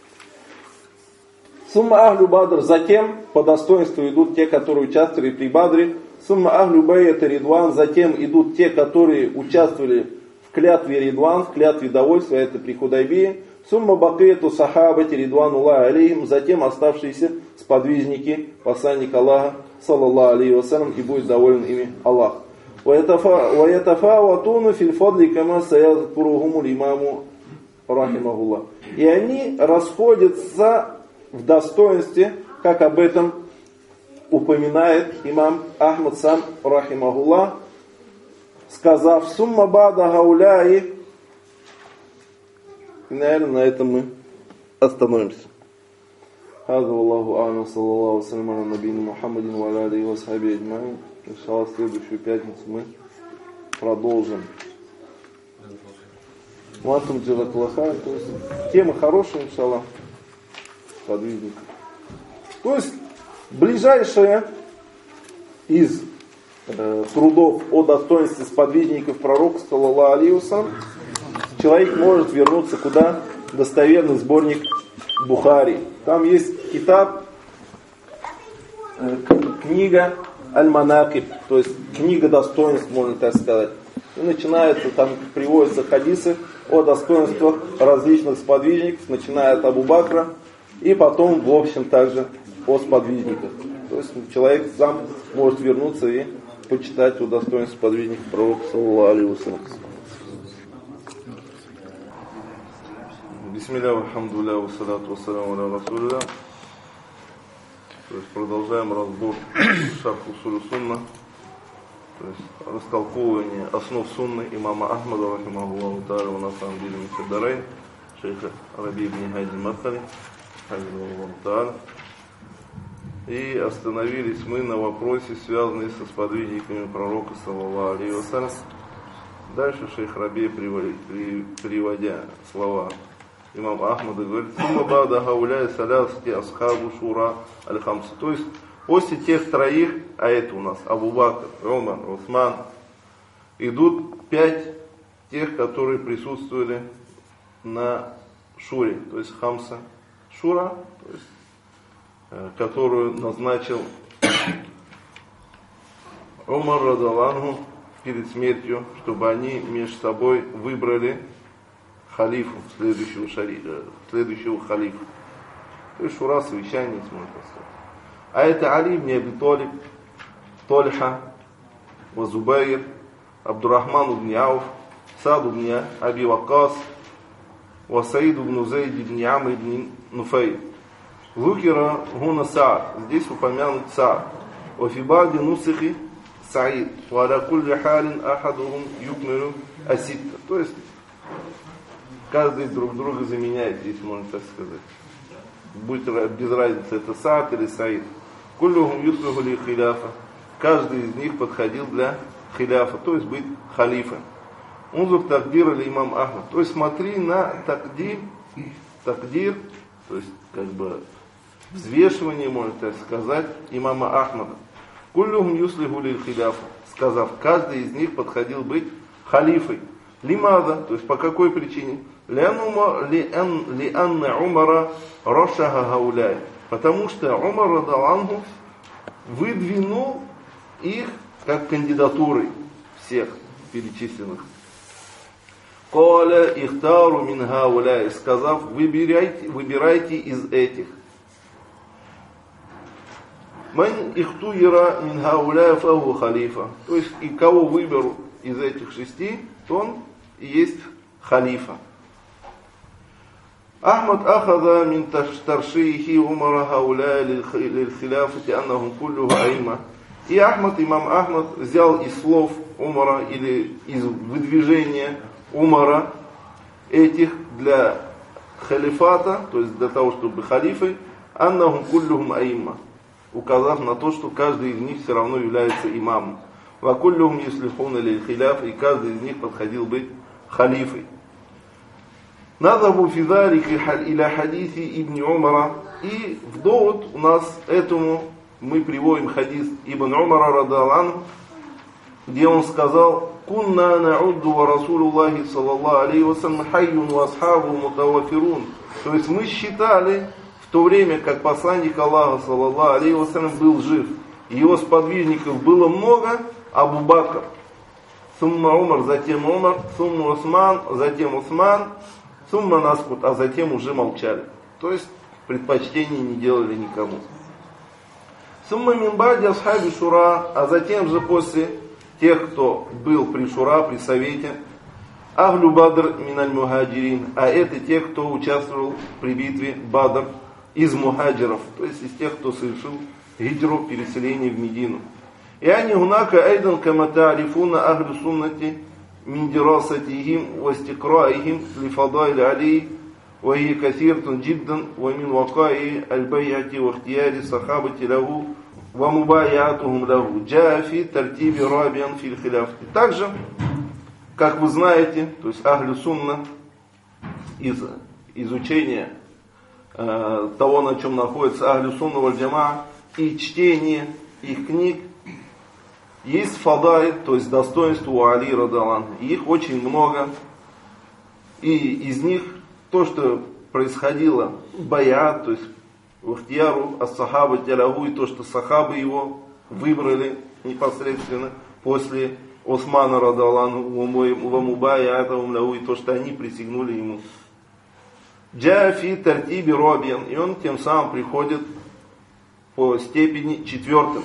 Сумма ахлю бадр, затем по достоинству идут те, которые участвовали при бадре. Сумма ахлю байата ридван, затем идут те, которые участвовали в клятве ридван, в клятве довольствия, это при Худайбии. Сумма бакаяту сахабати ридвануллахи алейхим, затем оставшиеся сподвижники посланника Аллаха, саллаллаху алейхи вассалям, и будет доволен ими Аллах. وَيَتَفَاوَتُونَ فِي الْفَضْلِ كَمَا سَيَذْكُرُهُمُ الْإِمَامُ رَحِمَهُ اللَّهِ. И они расходятся в достоинстве, как об этом упоминает имам Ахмад сам, рахимахуллах, сказав: «Сумма бада гауляи». И, наверное, на этом мы остановимся. Хаза Аллаху а'алам, саллаллаху ассаляму аля набийна Мухаммадин ва аля алейхи ва асхаби аджмаин. Иншаллах, в следующую пятницу мы продолжим. Ватум джазакаллаха. То есть тема хорошая, иншаллах, подвижников. То есть ближайшая из э, трудов о достоинстве сподвижников пророка, саллаллаху алейхи вассалям, человек может вернуться куда? Достоверный сборник Бухари. Там есть китаб, э, книга Аль-Манакиб, то есть книга достоинств, можно так сказать. И начинается, там приводятся хадисы о достоинствах различных сподвижников, начиная от Абу Бакра, и потом, в общем, также о сподвижниках. То есть человек сам может вернуться и почитать о достоинстве сподвижников пророка, саллаллаху алейхи вассалям. Бисмилля, алхамдулилля, вассалату вассаляму аля расулилля. То есть продолжаем разбор шарх усуль сунна, то есть растолковывание основ сунны имама Ахмада, рахимахуллаху тааля, на самом деле Мифиддарайн, шейха Раби ибн Хади Мадхали, хазилаллаху тааля. И остановились мы на вопросе, связанном со сподвижниками пророка, саллаллаху алейхи вассалям. Дальше шейх Раби, приводя слова имам Ахмада, говорит: «Сумма бада гауляй салясти асхабу шура аль-хамса». То есть После тех троих, а это у нас Абу Бакр, Умар, Усман, идут пять тех, которые присутствовали на Шуре, то есть Хамса Шура, то есть, э, которую назначил Умар радаллаху перед смертью, чтобы они между собой выбрали халифу, следующего, шари, следующего халифа. То есть Шура, совещание, если можно сказать. А это Али ибн Аби Талиб, Тольха, Вазубайр, Абдурахман ибн Ауф, Сад ибн Аби Вакас, Васаид ибн Зайд ибн Амр ибн Нуфей. Зукира гуна Саад. Здесь упомянут Саад. Вафибади нусихи Саид. Валя кулли халин ахадухум юкмиру аситта. То есть каждый друг друга заменяет, если можно так сказать. Будет без разницы, это Саад или Саид. Куллюхум юслуху ли хиляфа. Каждый из них подходил для хиляфа, то есть быть халифой. Унзур тагдир или имам Ахмад. То есть смотри на тагдир, тагдир, то есть как бы взвешивание, можно так сказать, имама Ахмада. Куллюхум юслуху ли хиляфа. Сказав, каждый из них подходил быть халифой. Лимада, то есть по какой причине? Лианна Умара Рошаха Гауляй. Потому что Умар радаллаху выдвинул их как кандидатуры всех перечисленных. Каля ихтару мин гауляй, сказав, выбирайте, выбирайте из этих. Ман ихтуира мин гауляй фаху халифа. То есть и кого выберу из этих шести, то он и есть халифа. Ахмад ахада мин таршихи Умара гауляй лилхиляфати аннахум куллюху аима. И Ахмад, имам Ахмад, взял из слов Умара или из выдвижения Умара этих для халифата, то есть для того, чтобы халифой, аннахум куллюхум аимма, указав на то, что каждый из них все равно является имамом. Ва куллюхум юслихуна лиль хиляф, и каждый из них подходил быть халифой. Надабу фи залика иля хадиси ибн Умара, и в довод у нас этому мы приводим хадис Ибн Умара радаллаху, где он сказал: «Кунна наудду ва Расулуллахи саллаллаху алейхи ва саллям хайюн ва асхабу мутавафирун». То есть мы считали в то время, как посланник Аллаха саллаллаху алейхи ва саллям был жив, его сподвижников было много, Абу Бакр, сумма Умар, затем Умар, сумма Усман, затем Усман, сумма Наскут, а затем уже молчали. То есть предпочтений не делали никому. Сумма минбади асхаби шура, а затем же после тех, кто был при шура, при совете, ахлю бадр миналь мухаджирин, а это те, кто участвовал при битве Бадр из мухаджиров, то есть из тех, кто совершил хиджру, переселение в Медину. И они гунака айдан кама та'рифуна ахлю суннати мин дирасатихим ва истикраихим ли фадайли алей. وهي كثيرة جدا ومن وقائع البيعة واختيار الصحابة له ومبايعتهم له جاء في ترتيب رابعا في الخلافة. Также, как вы знаете, то есть Ахлю Сунна из изучения э, того, на чем находится Ахлю Сунна валь Джамаа, и чтение их книг, есть фадай, то есть достоинства у Али радаллаху. Их очень много, и из них то, что происходило в Байат, то есть в Ихтияру ас-Сахаба тялягу, и то, что сахабы его выбрали непосредственно после Османа радаллаху ва мубайатахум лаху, и то, что они присягнули ему. Джафи тартиби робиан, и он тем самым приходит по степени четвертым.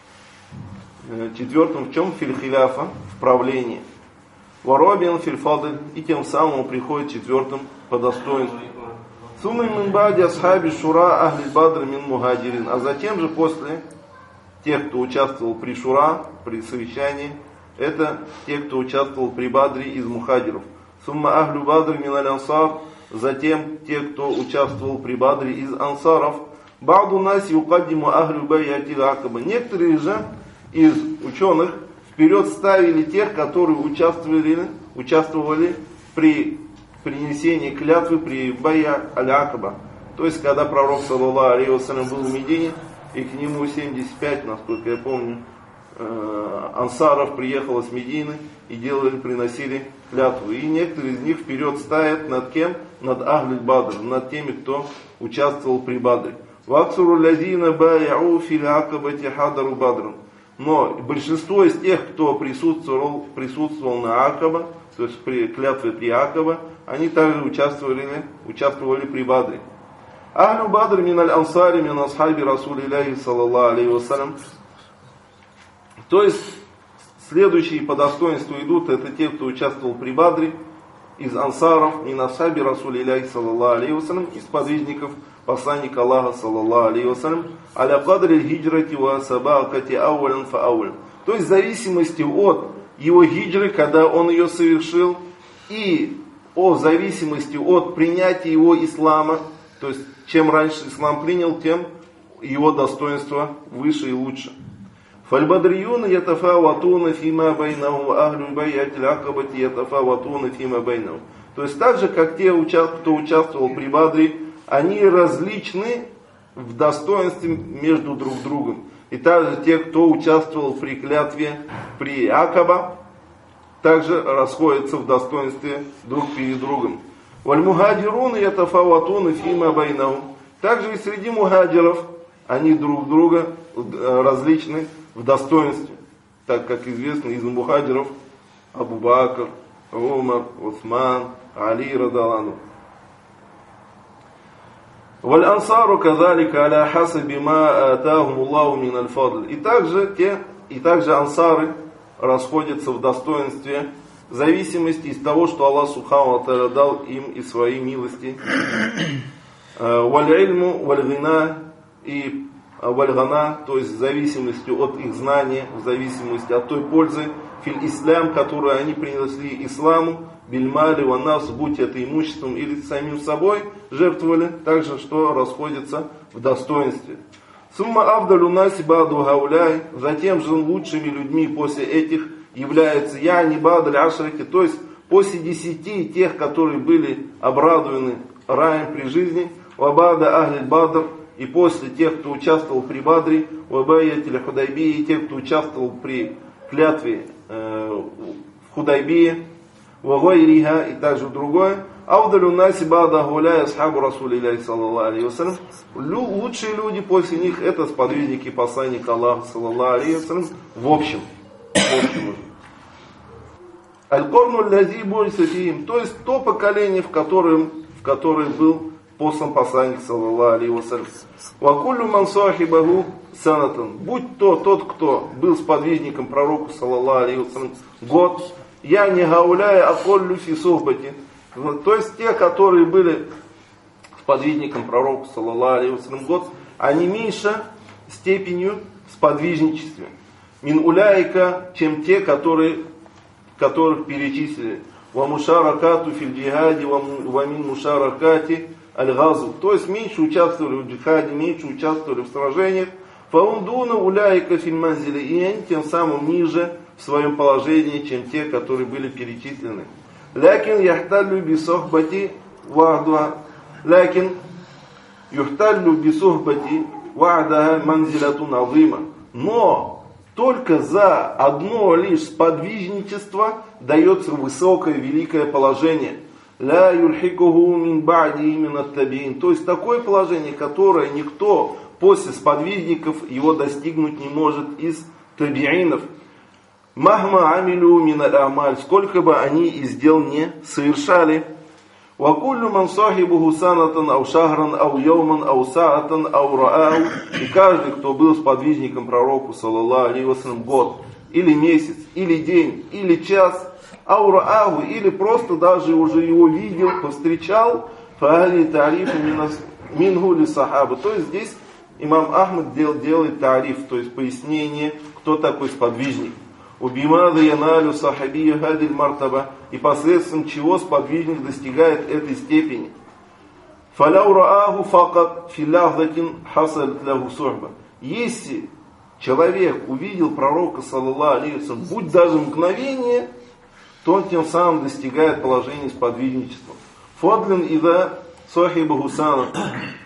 Четвертым в чем? Фильхиляфа, в правлении. Воробиан фильфадль, и тем самым он приходит четвертым по достоинству. Сумма мин ба'ди асхаби шура ахли бадр мин мухаджирин. А затем же после тех, кто участвовал при шура, при совещании, это те, кто участвовал при бадре из мухаджиров. Сумма ахлю бадр мин аль ансар. Затем те, кто участвовал при бадре из ансаров. Ба'ду наси юкаддиму ахлю бай'ати акаба. Некоторые же из ученых вперед ставили тех, которые участвовали, участвовали при принесении клятвы при Бай'а аль-Акаба. То есть, когда пророк саллаллаху алейхи ва саллям был в Медине, и к нему семьдесят пять, насколько я помню, ансаров приехало с Медины и делали, приносили клятву. И некоторые из них вперед стоят над кем? Над Ахль Бадр, над теми, кто участвовал при Бадре. Ваксуру лазина баяу фил акабати хадару бадран. Но большинство из тех, кто присутствовал, присутствовал на Акаба, то есть при клятве при Акаба, они также участвовали, участвовали при Бадре. Ахлю Бадр миналь ансари мин асхаби Расулилляхи саллаллаху алейхи вассалям. То есть следующие по достоинству идут, это те, кто участвовал при Бадре, из ансаров, мин асхаби Расулилляхи саллаллаху алейхи вассалям, из подвижников посланника Аллаха саллаллаху алейхи вассалям, аля кадри хиджрати ва сабакати аулян фа аулян. То есть в зависимости от его хиджры, когда он ее совершил, и о зависимости от принятия его ислама, то есть чем раньше ислам принял, тем его достоинство выше и лучше. Фальбадриюна ятафаватуна фима байнаху ахлю байати акабати ятафаватуна фима байнаху. То есть так же, как те, кто участвовал при Бадре, они различны в достоинстве между друг другом. И также те, кто участвовал при клятве при Акаба, также расходятся в достоинстве друг перед другом. Валь-мухаджируна ятафаватуна фима байнахум. Также и среди мухаджиров они друг друга различны в достоинстве. Так как известно, из мухаджиров Абу Бакр, Умар, Усман, Али радалану. Валь-ансару казалика аля хасаби ма атахум Аллаху мин аль-фадл. И также те, и также ансары расходятся в достоинстве в зависимости из того, что Аллах Субхану ва Тааля дал им из своей милости. Валь-ильму, валь-гина и валь-гана, то есть в зависимости от их знания, в зависимости от той пользы, филь-ислам, которую они принесли исламу, бильмали ванас, будь это имуществом или самим собой, жертвовали, также что расходятся в достоинстве. Сумма авдалю наси баду гауляй, затем же лучшими людьми после этих являются я не бадль ашраки, то есть после десяти тех, которые были обрадованы раем при жизни, вабада ахль бадр, и после тех, кто участвовал при Бадре, вабаятиля Худайбии, и тех, кто участвовал при клятве э, в Худайбии, вагайриха и также другое. Авдалю наси бада гуляя асхабу Расулилляхи саллаллаху алейхи вассалям. Лучшие люди после них это сподвижники посланника Аллаха саллаллаху алейхи вассалям в общем. В общем. Аль-Корну лязи бойся фиим, то есть то поколение, в котором, в которое был послан посланник саллаллаху алейхи вассалям. Вакуллю ман сахибаху санатан, будь то тот, кто был сподвижником пророку саллаллаху алейхи вассалям год, я не гауляя аколлю фи сухбати, то есть те, которые были сподвижником пророку саллаллаху алейхи вассалям год, они меньше степенью в сподвижничестве. Мин уляйка, чем те, которые, которых перечислили. Ва мушаракату фил джихади, ва мин мушаракати аль-газу. То есть меньше участвовали в джихаде, меньше участвовали в сражениях. Фаундуна уляйка фил манзили. И они тем самым ниже в своем положении, чем те, которые были перечислены. Лякин яхталлю бисохбати ва'дуа. Лякин юхталлю бисохбати ва'даха манзилатун азима. Но только за одно лишь сподвижничество дается высокое, великое положение. Ля юльхикуху мин ба'ди мин ат-табиин. То есть такое положение, которое никто после сподвижников его достигнуть не может из табиинов. Махма амилю мин аль-амаль. Сколько бы они из дел не совершали. وَكُلُّ مَنْ صَاحِبُهُ سَنَةً أَوْ شَهْرًا أَوْ يَوْمًا أَوْ سَاعَةً أَوْ رَآهُ. И каждый, кто был сподвижником пророку, саллаллаху алейхи вассалям, год, или месяц, или день, или час, أَوْ رَآهُ, или просто даже уже его видел, повстречал, فَهَلِ تَعْرِفُ مِنْهُ لِصَحَابَ. То есть здесь имам Ахмад делает тариф, то есть пояснение, кто такой сподвижник. Убимада яналю сахабия хадиль мартаба, и посредством чего сподвижник достигает этой степени. Фаляу рааху факат филляхдатин хасаль ляху сухба. Если человек увидел пророка, саллаллаху алейхи вассалям, будь даже мгновение, то он тем самым достигает положения сподвижничества. Фадлин ида сахиба хусана.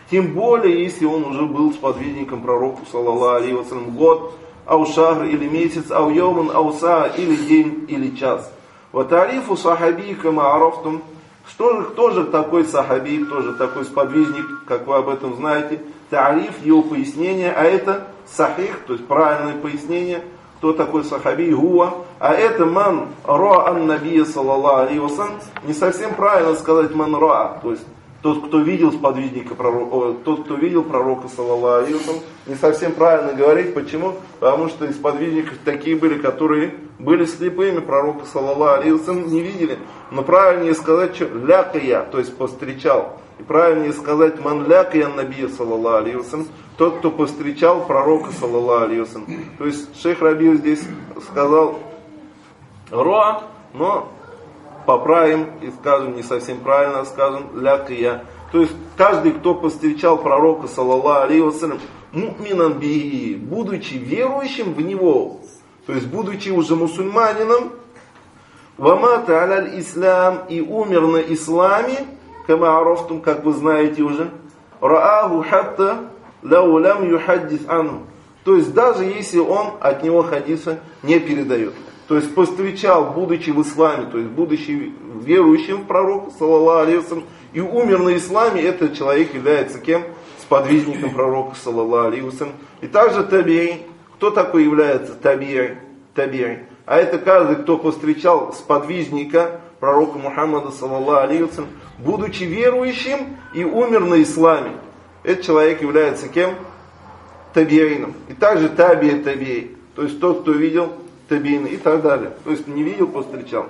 Тем более, если он уже был сподвижником пророку, саллаллаху алейхи ва саллям, год, ау шахр или месяц, ау йоман, ау саа, или день, или час. Ва тарифу сахаби кама арафтум. Что же, кто же такой сахаби, кто же такой сподвижник, как вы об этом знаете? Тариф, его пояснение, а это сахих, то есть правильное пояснение, кто такой сахаби, гуа, а это ман ра ан набия саллаллаху алейхи ва саллям. Не совсем правильно сказать ман ра, то есть тот, кто видел сподвижника пророка, тот, кто видел пророка, саллаллаху алейхи ва саллям, не совсем правильно говорить. Почему? Потому что из сподвижников такие были, которые были слепыми, пророка, саллаллаху алейхи ва саллям, не видели. Но правильнее сказать, что лякая, то есть повстречал. И правильнее сказать ман лякая набия, саллаллаху алейхи ва саллям, тот, кто повстречал пророка, саллаллаху алейхи ва саллям. То есть шейх Раби'у здесь сказал роа, но поправим и скажем, не совсем правильно скажем, лякая. То есть каждый, кто повстречал пророка, саллаллаху алейхи ва саллям, му'минан бихи, будучи верующим в него, то есть будучи уже мусульманином, вамата аляль ислам, и умер на исламе, кама арафтум, как вы знаете уже, рааху хатта лау лам юхаддис анху, то есть даже если он от него хадиса не передает. То есть повстречал, будучи в исламе, то есть будучи верующим в пророка, саллаллаху алейхи ва саллям, и умер на исламе, этот человек является кем? Сподвижником пророка, саллаллаху алейхи ва саллям. И также таби'и. Кто такой является таби'и? Таби'и. А это каждый, кто повстречал сподвижника пророка Мухаммада, саллаллаху алейхи ва саллям, будучи верующим и умер на исламе. Этот человек является кем? Таби'iном. И также таби'и таби'и. То есть тот, кто видел таби'ин и так далее. То есть не видел, повстречал.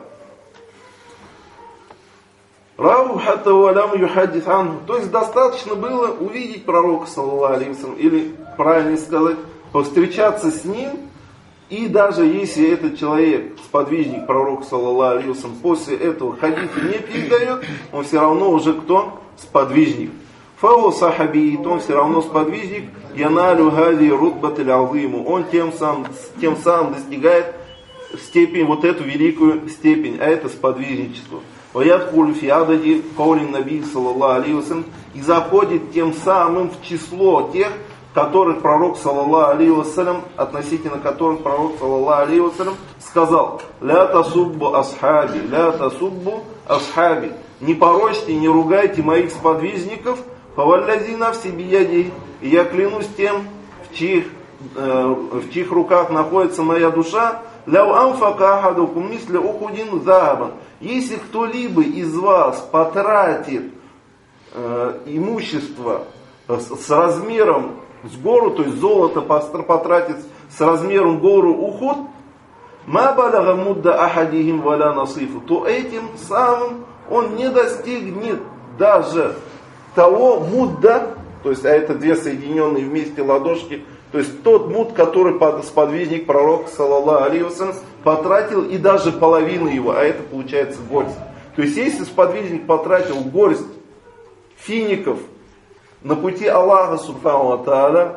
Рау хатта валям юхаддис анху. То есть достаточно было увидеть пророка, саллаллаху алейхи ва саллям, или правильнее сказать, повстречаться с ним, и даже если этот человек, сподвижник пророка, саллаллаху алейхи ва саллям, после этого хадиса не передает, он все равно уже кто? Сподвижник. Фау сахаби, то он все равно сподвижник, яналю хази рутбатиль азиму. Он тем самым, тем самым достигает степень, вот эту великую степень, а это сподвижничество. Ваядхуль фи адади каулин наби, саллаллаху алейхи ва саллям, и заходит тем самым в число тех, которых пророк, саллаллаху алейхи ва саллям, относительно которых пророк, саллаллаху алейхи ва саллям, сказал: ля тасуббу асхаби, ля тасуббу асхаби, не порочьте, не ругайте моих сподвижников, фаваллязи нафси бияди, и я клянусь тем, в чьих, э, в чьих руках находится моя душа, ляу амфака ахадукум мисля ухудин захабан, если кто-либо из вас потратит э, имущество с, с размером с гору, то есть золото потратит с размером гору Ухуд, ма балага мудда ахадихим валя насифу, то этим самым он не достигнет даже того мудда, то есть, а это две соединенные вместе ладошки, то есть тот муд, который сподвижник пророка, саллаллаху алейхи ва саллям, потратил, и даже половину его, а это получается горсть. То есть если сподвижник потратил горсть фиников на пути Аллаха субхану ва тааля,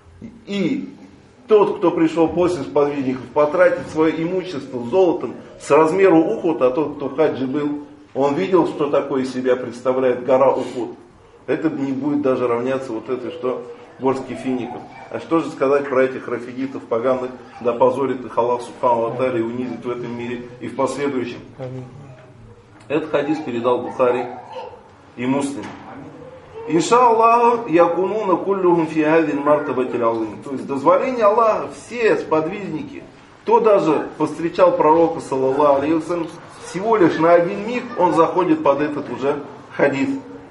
и тот, кто пришел после сподвижников, потратит свое имущество золотом с размером Ухуд, а тот, кто в хаджи был, он видел, что такое из себя представляет гора Ухуд. Это не будет даже равняться вот этой, что горстки фиников. А что же сказать про этих рафидитов поганых, да позорит их Аллах субхану ва тааля и унизит в этом мире и в последующем. Этот хадис передал Бухари и Муслим. Иншаллаху якунуна куллюхум фи хазин мартабатиль азим. То есть дозволение Аллаха, все сподвижники, кто даже повстречал пророка, саллаллаху алейхи ва саллям, всего лишь на один миг он заходит под этот уже хадис.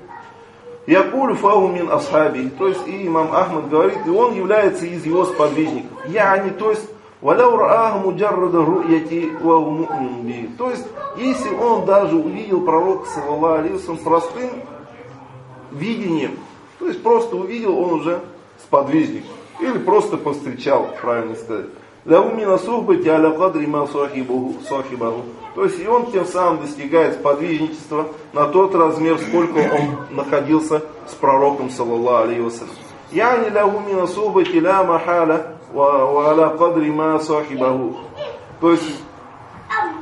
Якулю фаху мин асхаби. То есть и имам Ахмад говорит, и он является из его сподвижников. Яни, то есть валяу рааху муджаррада ру'яти ва ху му'мин би. То есть если он даже увидел пророка, саллаллаху алейхи ва саллям, простым видением, то есть просто увидел, он уже сподвижник. Или просто повстречал, правильно сказать. Ляву мина сухбати аля кадри ма сахибаху. То есть и он тем самым достигает сподвижничества на тот размер, сколько он находился с пророком, саллаллаху алейхи ва саллям. Яни ляву мина сухбати ля махаля ва аля кадри ма сахибаху. То есть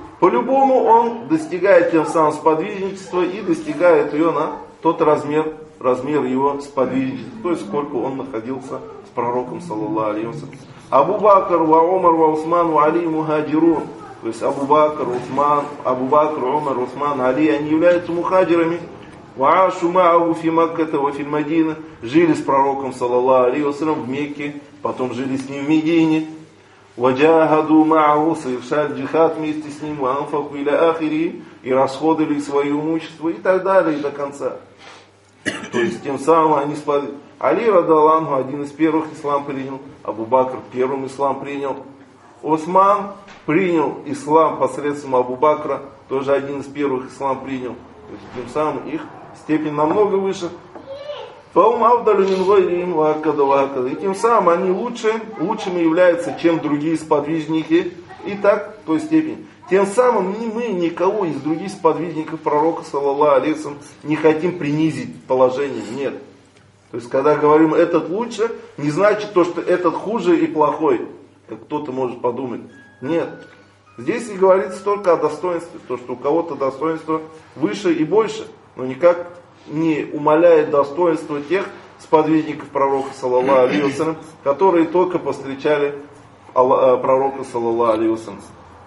по-любому он достигает тем самым сподвижничества и достигает ее на тот размер, размер его сподвижничества, то есть сколько он находился с пророком, саллаллаху алейхи вассалям. Абу Бакр, ва Умар, ва Усман, ва Али мухаджирун. То есть Абу Бакр, Усман, Абу Бакр, Умар, Усман, Али, они являются мухаджирами. Ва ашу ма'аху фи Макката ва фи Мадина. Жили с пророком, саллаллаху алейхи вассалям, в Мекке, потом жили с ним в Медине. Ваджахаду ма'аху, совершали джихад вместе с ним, ва анфаку иля ахири, и расходовали свое имущество, и так далее, и до конца. То есть тем самым они спали. Али радаллаху один из первых ислам принял, Абу Бакр первым ислам принял, Осман принял ислам посредством Абу Бакра, тоже один из первых ислам принял. То есть тем самым их степень намного выше. Фаум авдалю мин гайрихим ва акада ва акада. И тем самым они лучше, лучшими являются, чем другие сподвижники. И так в той степени. Тем самым ни мы, никого из других сподвижников пророка, саллаллаху алейхи вассалям, не хотим принизить положение. Нет. То есть, когда говорим этот лучше, не значит то, что этот хуже и плохой, как кто-то может подумать. Нет. Здесь и говорится только о достоинстве. То, что у кого-то достоинство выше и больше, но никак не умаляет достоинство тех сподвижников пророка, саллаллаху алейхи вассалям, которые только повстречали пророка, саллаллаху алейхи вассалям.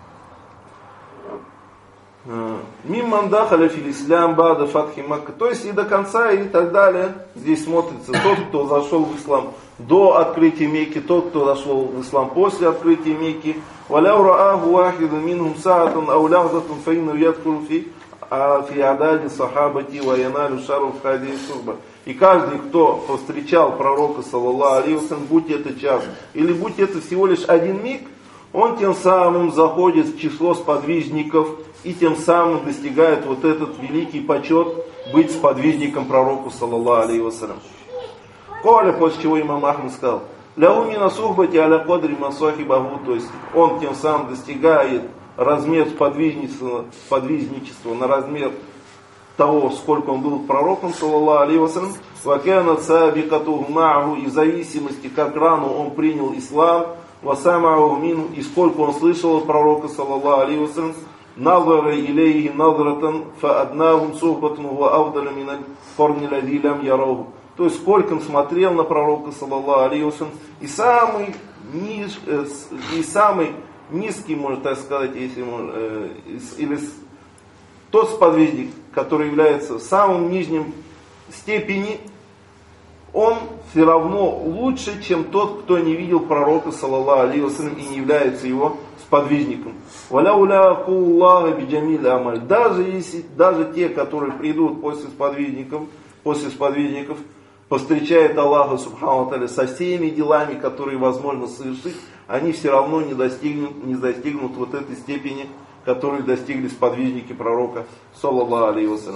Мимман дахаля фил ислам бада фатхи Макка. То есть и до конца, и так далее. Здесь смотрится тот, кто зашел в ислам до открытия Мекки, тот, кто зашел в ислам после открытия Мекки. Валяу рааху вахиду минхум саатан ау лахдатун фаинну ядхулу фи фи адади сахабати ва яналю шару в хади сурба. И каждый, кто повстречал пророка, саллаллаху алейхи вассалям, будь это час, или будь это всего лишь один миг, он тем самым заходит в число сподвижников и тем самым достигает вот этот великий почет быть сподвижником пророку, саллаллаху алейхи вассалям. Коля, после чего имам Ахмад сказал, ляу мина сухбати аля кадри масахи баху, то есть он тем самым достигает размер сподвижничества, сподвижничества на размер того, сколько он был пророком, саллаллаху алейхи вассалям, вакана сабикату ма'аху, и в зависимости, как рано он принял ислам, васама'аху мину, и сколько он слышал от пророка, саллаллаху алейхи вассалям, назара илейхи назратан фааднахум сухбатун ва авдаля миналь корни лади лям яраху. То есть сколько он смотрел на пророка, саллаллаху алейхи вассалям, и самый ниж, э, и самый низкий, можно так сказать, если можно, э, или тот сподвижник, который является самым нижним степени, он все равно лучше, чем тот, кто не видел пророка, саллаллаху алейхи вассалям, и не является его сподвижником. Даже если, даже те, которые придут после сподвижников, после сподвижников, повстречают Аллаха субхану ва тааля со всеми делами, которые возможно совершить, они все равно не достигнут, не достигнут вот этой степени, которые достигли сподвижники пророка, саллаллаху алейхи вассалям.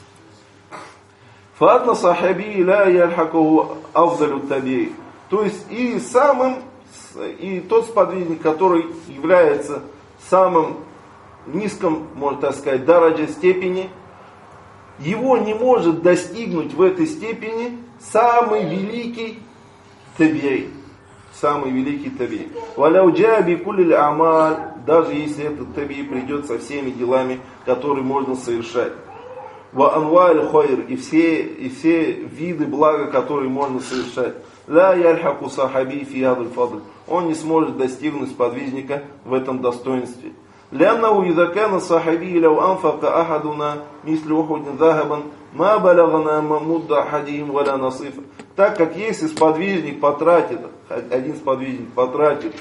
Фадна сахаби ла яльхакуху афдалю табии. То есть и самым, и тот сподвижник, который является самым низком, можно так сказать, дараджа степени, его не может достигнуть в этой степени самый великий табии. Самый великий табии. Валяу джаби кулиль амаль, даже если этот табии придет со всеми делами, которые можно совершать. Ва анваль хайр, и все, и все виды блага, которые можно совершать. Ла яльхаку сахаби фи хадаль фадл. Он не сможет достигнуть сподвижника в этом достоинстве. Ляннаху иза кана сахаби лау анфака ахадуна мисли ухудин захабан ма балагана мудда хадихим валя насифа. Так как если сподвижник потратит, один сподвижник потратит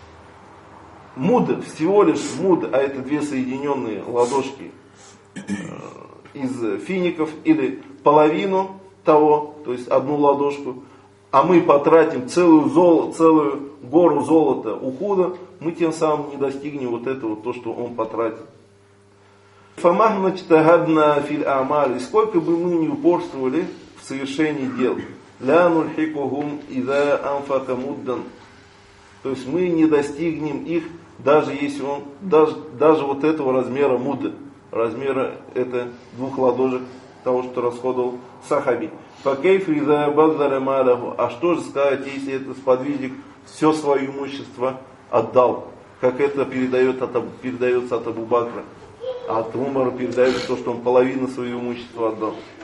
муд, всего лишь муд, а это две соединенные ладошки из фиников, или половину того, то есть одну ладошку, а мы потратим целую, золо, целую гору золота ухуда, мы тем самым не достигнем вот этого, то, что он потратил. Фамахна чтагадна фил амаль, и сколько бы мы ни упорствовали в совершении дел, ля нульхикухум иза анфака муддан, то есть мы не достигнем их, даже если он, даже, даже вот этого размера мудда, размера это двух ладошек того, что расходовал сахаби. Факейфу иза баздаля маляху, а что же сказать, если этот сподвижник все свое имущество отдал, как это передает от, передается от Абу Бакра, а от Умара передается то, что он половину своего имущества отдал.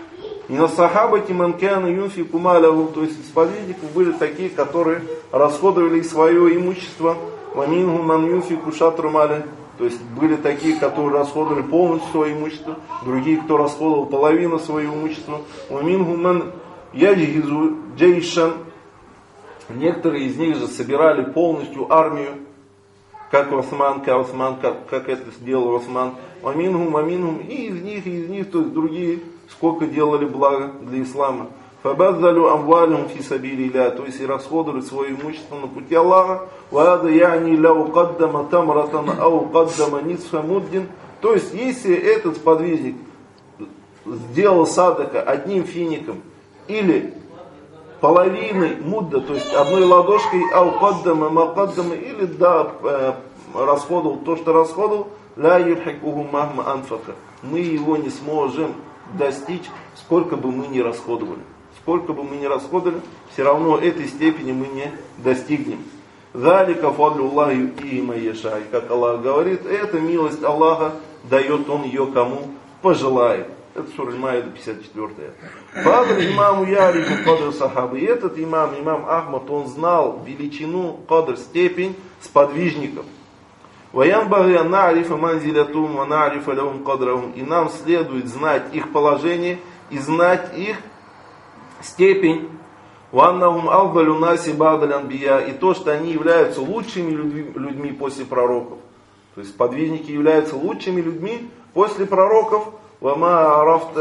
И на сахабати манкяна юнфику малягу, то есть из сподвижников были такие, которые расходовали свое имущество, вамингу ман юнфику шатру маля, то есть были такие, которые расходовали полностью свое имущество, другие, кто расходовал половину своего имущества, вамингу ман яджизу джейшан, некоторые из них же собирали полностью армию, как Осман, как Осман, как, как это сделал Осман, вамингум, вамингум, и из них, и из них, то есть другие, сколько делали блага для ислама. Фабадзалю амвалюм фи сабилилля, то есть и расходовали свое имущество на пути Аллаха. Вада яни ляу каддама тамратан ау каддама нисфа муддин. То есть если этот сподвижник сделал садака одним фиником или половиной мудда, то есть одной ладошкой, ау каддама макаддама, или да, э, расходовал то, что расходовал, ля юрхикуху махма анфака. Мы его не сможем достичь, сколько бы мы ни расходовали. Сколько бы мы ни расходовали, все равно этой степени мы не достигнем. Залика фадлюллахи ю'тихи ман яша. И как Аллах говорит, это милость Аллаха, дает Он ее кому пожелает. Это сура Аль-Маида, пятьдесят четвёртая. Фадр имаму ярифу кадр сахабы. И этот имам, имам Ахмад, он знал величину, кадр, степень сподвижников. Ваян баги анарифа манзилятум, анарифа лахум кадрахум. И нам следует знать их положение и знать их степень. Ваннахум афдалю наси ба'даль анбия. И то, что они являются лучшими людьми, людьми после пророков. То есть сподвижники являются лучшими людьми после пророков. Вама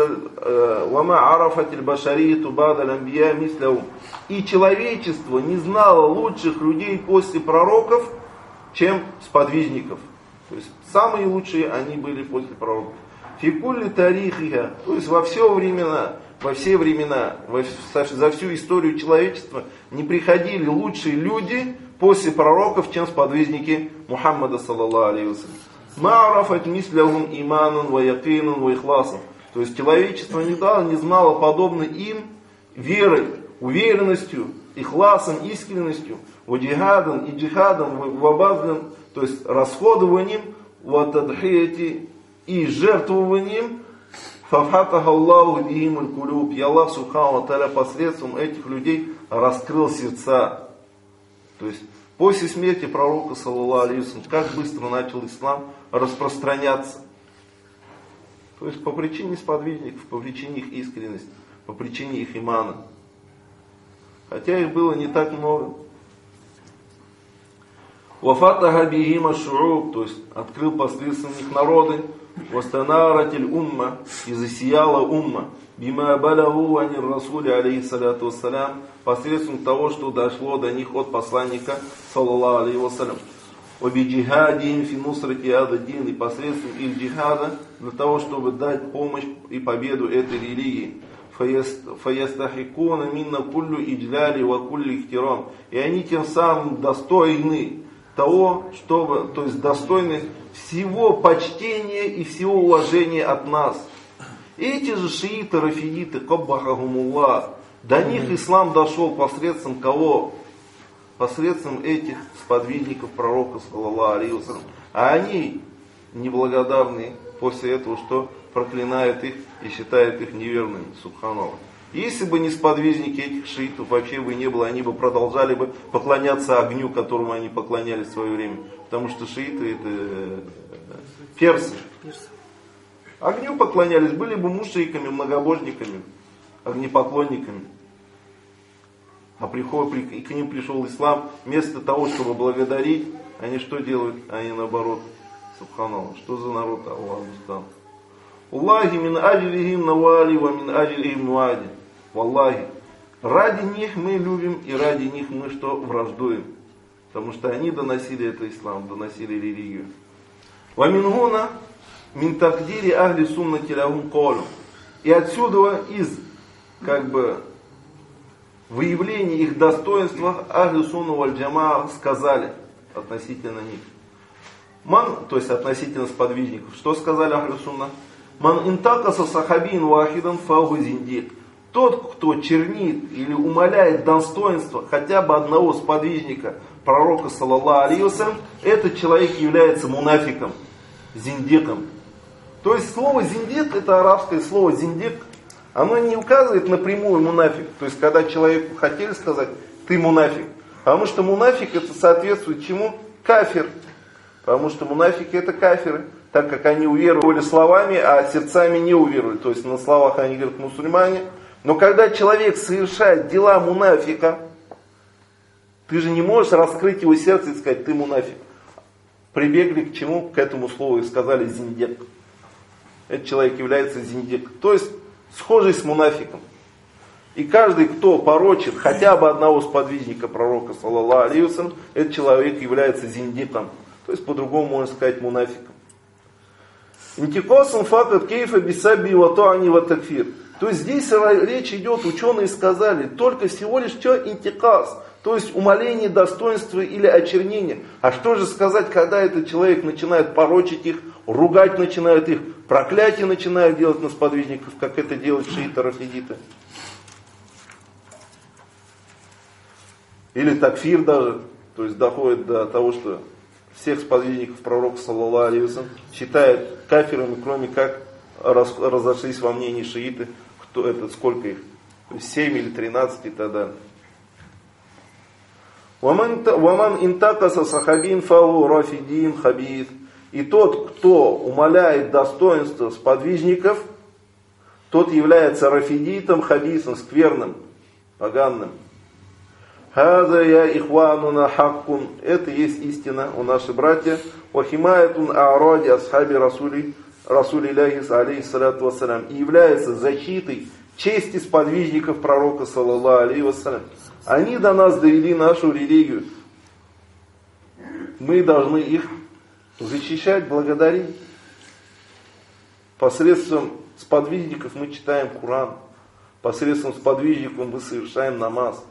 арафатиль башариету ба'даль анбия мисляхум. И человечество не знало лучших людей после пророков, чем сподвижников. То есть самые лучшие они были после пророков. Фикулли тарихиха, то есть во все времена, во все времена, во, за всю историю человечества не приходили лучшие люди после пророков, чем сподвижники Мухаммада саллаллаху алейхи ва саллям. Маарафат мисляхум иманун ва якинун ва ихласун. То есть человечество не, дало, не знало подобно им верой, уверенностью, ихласом, искренностью, ваджихадом и джихадом, вабазлем, то есть расходованием, ватадхияти и жертвованием, фафхатаха Аллаху бихим аль-кулюб. И Аллах субхану ва тааля посредством этих людей раскрыл сердца. То есть после смерти пророка саллаллаху алейхи ва саллям, как быстро начал ислам распространяться. То есть по причине сподвижников, по причине их искренности, по причине их имана. Хотя их было не так много. Вафатаха бихима шуруб, то есть открыл посредством них народы. Вастанаратиль умма, и засияла умма. Бима балягу анир расули алейхиссаляту вассалям, посредством того, что дошло до них от посланника саллаллаху алейхи вассалям. Вабиджихадин фи нусрати ада-дин, и посредством их джихада для того, чтобы дать помощь и победу этой религии. Фаястахикуна минна куллю иджляли ва кулли ихтирам. И они тем самым достойны того, чтобы, то есть достойны всего почтения и всего уважения от нас. Эти же шииты, рафидиты, каббахахумуллах, до них ислам дошел посредством кого? Посредством этих сподвижников пророка саллаллаху алейхи ва саллям. А они неблагодарные после этого, что проклинают их и считают их неверными, субханаллах. Если бы не сподвижники этих шиитов, вообще бы не было, они бы продолжали бы поклоняться огню, которому они поклонялись в свое время. Потому что шииты это персы. Огню поклонялись, были бы мушриками, многобожниками, огнепоклонниками. А приход, и к ним пришел ислам, вместо того, чтобы благодарить, они что делают? Они наоборот, субханаллах, что за народ Аллах устал. Аллахи мин аджлихим навали ва мин аджлихим нуади. Валлахи, ради них мы любим и ради них мы что? Враждуем. Потому что они доносили это ислам, доносили религию. Ва мингуна мин такдири ахли суннати лахум колю. И отсюда из, как бы, выявления их достоинства ахли сунна валь джамаа сказали относительно них. Ман, то есть относительно сподвижников. Что сказали ахли сунна? Ман интакаса сахабин вахидан фаху зиндик. Тот, кто чернит или умаляет достоинство хотя бы одного сподвижника пророка саллаллаху алейхи ва саллям, этот человек является мунафиком, зиндиком. То есть слово зиндик, это арабское слово зиндик, оно не указывает напрямую мунафик. То есть, когда человеку хотели сказать, ты мунафик. Потому что мунафик это соответствует чему? Кафир. Потому что мунафики это кафиры. Так как они уверовали словами, а сердцами не уверовали. То есть, на словах они говорят мусульмане. Но когда человек совершает дела мунафика, ты же не можешь раскрыть его сердце и сказать, ты мунафик. Прибегли к чему? К этому слову и сказали зиндик. Этот человек является зиндик. То есть, схожий с мунафиком. И каждый, кто порочит хотя бы одного сподвижника пророка, саллаллаху алейхи ва саллям, этот человек является зиндиком. То есть, по-другому можно сказать мунафиком. Интикосом факат кейфа бисаби ва туани ва такфир. То есть здесь речь идет, ученые сказали, только всего лишь что интикас, то есть умаление достоинства или очернение. А что же сказать, когда этот человек начинает порочить их, ругать начинает их, проклятие начинает делать на сподвижников, как это делают шииты, рафидиты. Или такфир даже, то есть доходит до того, что всех сподвижников пророка, саллаллаху алейхи ва саллям, считают кафирами, кроме как разошлись во мнении шииты, кто это, сколько их, семь или тринадцать и так далее. Ваман интакаса сахабин фаву рафидин хабид. И тот, кто умаляет достоинство сподвижников, тот является рафидитом хабисом, скверным, поганым. Хаза я ихвануна хаккун. Это есть истина у наших братьев. Вахимаятун ааради асхаби расули Расули Ляхис, алейхиссалату вассалям, и является защитой чести сподвижников пророка, саллаллаху алейхи вассалям. Они до нас довели нашу религию. Мы должны их защищать, благодарить. Посредством сподвижников мы читаем Коран. Посредством сподвижников мы совершаем намаз.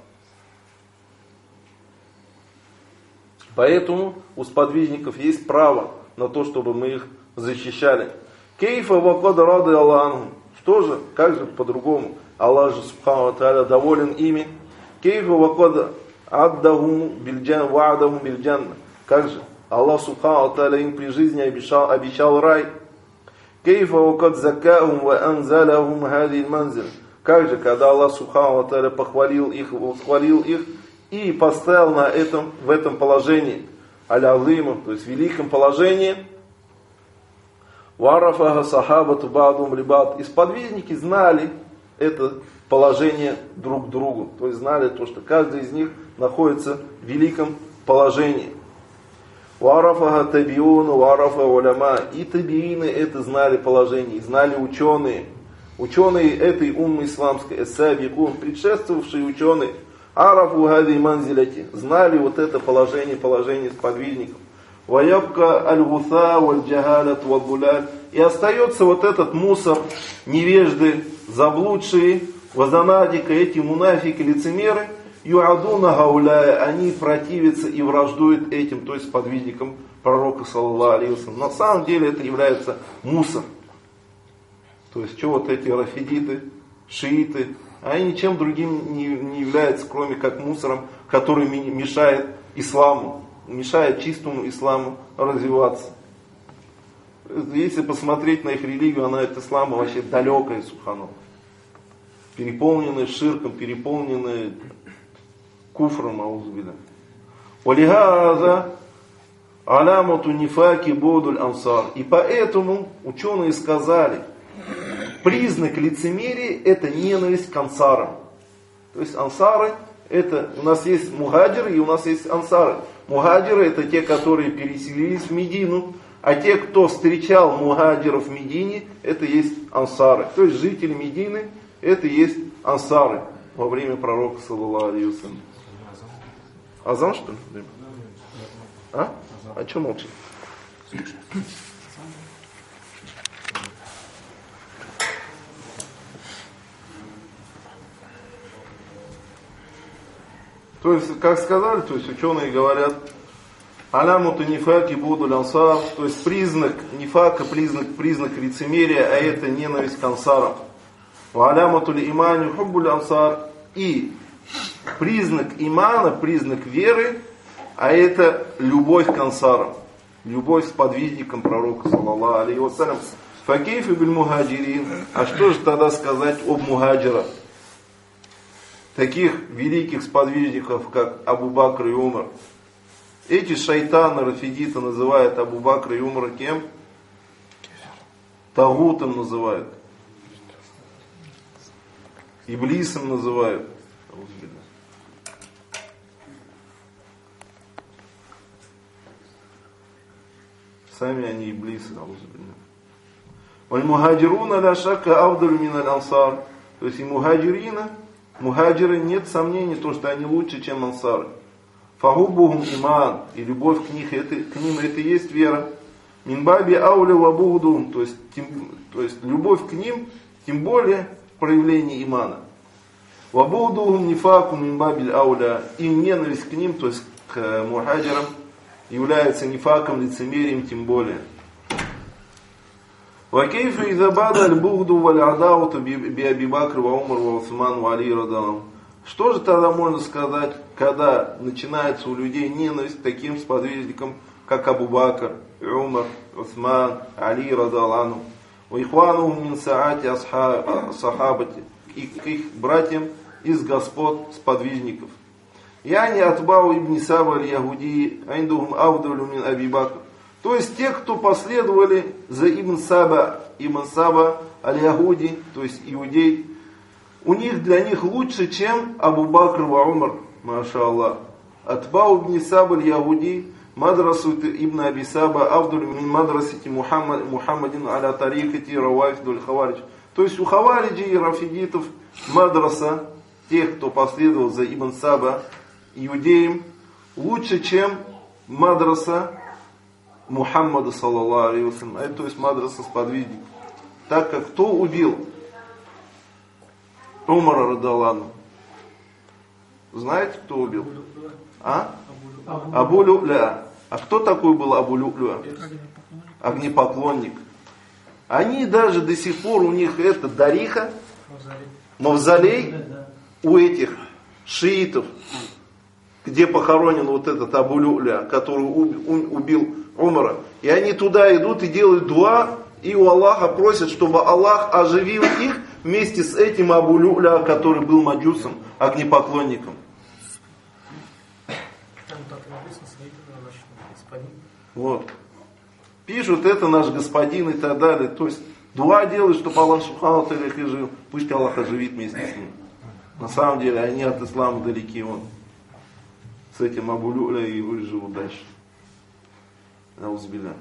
Поэтому у сподвижников есть право на то, чтобы мы их защищали. Кейфа вакад рады Аллаху. Что же? Как же по-другому? Аллах же субхану ва тааля доволен ими. Кейфа вакад аддахум бильджан ва'адахум бильджанна. Как же? Аллах субхану ва тааля им при жизни обещал, обещал рай. Кейфа вакад закахум ва анзалахум хади манзиль. Как же, когда Аллах субхану ва тааля похвалил их, восхвалил их и поставил на этом, в этом положении, аль-азимом, то есть в великом положении, варафаха сахабату ба'дум либад. И сподвижники знали это положение друг к другу. То есть знали то, что каждый из них находится в великом положении. Варафаха табиуну, варафа уляма. И табиины это знали положение, знали ученые. Ученые этой уммы исламской, эссабикун, предшествовавшие ученые, арафу хади манзиляти, знали вот это положение, положение сподвижников. Ваябка аль-гуса валь-джахалят валь-гуляль. И остается вот этот мусор, невежды, заблудшие, вазанадика, эти мунафики, лицемеры, юадуна гауляя, они противятся и враждуют этим, то есть сподвижникам пророка, саллаллаху алейхи ва саллям. На самом деле это является мусор. То есть, что вот эти рафидиты, шииты, они ничем другим не, не являются, кроме как мусором, который мешает исламу. Мешает чистому исламу развиваться. Если посмотреть на их религию, она от ислама вообще далекая, субхану. Переполненная ширком, переполненная куфром, аузубилля. Валихаза алямату нифаки бодуль ансар. И поэтому ученые сказали, признак лицемерия это ненависть к ансарам. То есть ансары, это у нас есть мухаджиры и у нас есть ансары. Мухаджиры это те, которые переселились в Медину, а те, кто встречал мухаджиров в Медине, это есть ансары. То есть жители Медины, это есть ансары во время пророка, саллаллаху алейхи ва саллям. Азан, что ли? А? А что молчит? То есть, как сказали, то есть ученые говорят, алямуту нифаки буду ансар, то есть признак нифака, признак, признак лицемерия, а это ненависть к ансарам. Алямуту ли имани хуббуль ансар, и признак имана, признак веры, а это любовь к ансарам, любовь с подвижником пророка, саллаллаху алейхи ва саллям. Факейфи биль мухаджирин. А что же тогда сказать об мухаджирах? Таких великих сподвижников, как Абу Бакр и Умар. Эти шайтаны, рафидиты, называют Абу Бакра и Умара кем? Тагутом называют. Иблисом называют. Сами они иблисы. Валь-мухаджируна ля шакка афдалю миналь ансар. То есть и мухаджирина, мухаджиры, нет сомнений, то, что они лучше, чем ансары. Фагуббухум иман, и любовь к, них, это, к ним это и есть вера. Минбаби ауля вабудум, то есть, тем, то есть любовь к ним, тем более проявление имана. Вабудум нифаку минбабиль ауля, и ненависть к ним, то есть к мухаджирам, является нифаком, лицемерием, тем более. Вакейфу иза бада аль-бугду валь-адауту би Аби Бакр ва Умар ва Усман ва Али радалам. Что же тогда можно сказать, когда начинается у людей ненависть к таким сподвижникам, как Абу Бакр, Умар, Усман, Али радалану, ва ихванухум мин саати сахабати, и к их братьям из господ сподвижников. Яни атбау ибн Саба аль-Ягуди, айндухум авдалю мин Аби Бакр. То есть те, кто последовали за Ибн Саба, Ибн Саба аль-Ягуди, то есть иудей, у них для них лучше, чем Абу Бакр ва Умар, маша Аллах. Атбау ибн Саба аль-Ягуди, мадрасу ибн Аби Саба, авдулю мин мадрасити Мухаммад, Мухаммадин аля тарикати равафиду аль-Хаваридж. То есть у хавариджи и рафидитов мадраса, тех, кто последовал за Ибн Саба, иудеем, лучше, чем мадраса Мухаммада, саллаллаху алейхи ва саллям, это, то есть мадраса сподвижников. Так как кто убил Умара радаллаху? Знаете, кто убил? А? Абу Лю'ля. А кто такой был Абу Лю'ля? Огнепоклонник. Они даже до сих пор, у них это дариха, мавзолей у этих шиитов, где похоронен вот этот Абу Лю'ля, который убил Умара. И они туда идут и делают дуа, и у Аллаха просят, чтобы Аллах оживил их вместе с этим Абу Лю'ля, который был маджусом, огнепоклонником. Вот. Пишут, это наш господин и так далее. То есть дуа делают, чтобы Аллах субхану ва тааля их оживил. Пусть Аллах оживит вместе с ним. На самом деле они от ислама далеки. Он с этим Абу Лю'ля и выживут дальше. Наузбилля.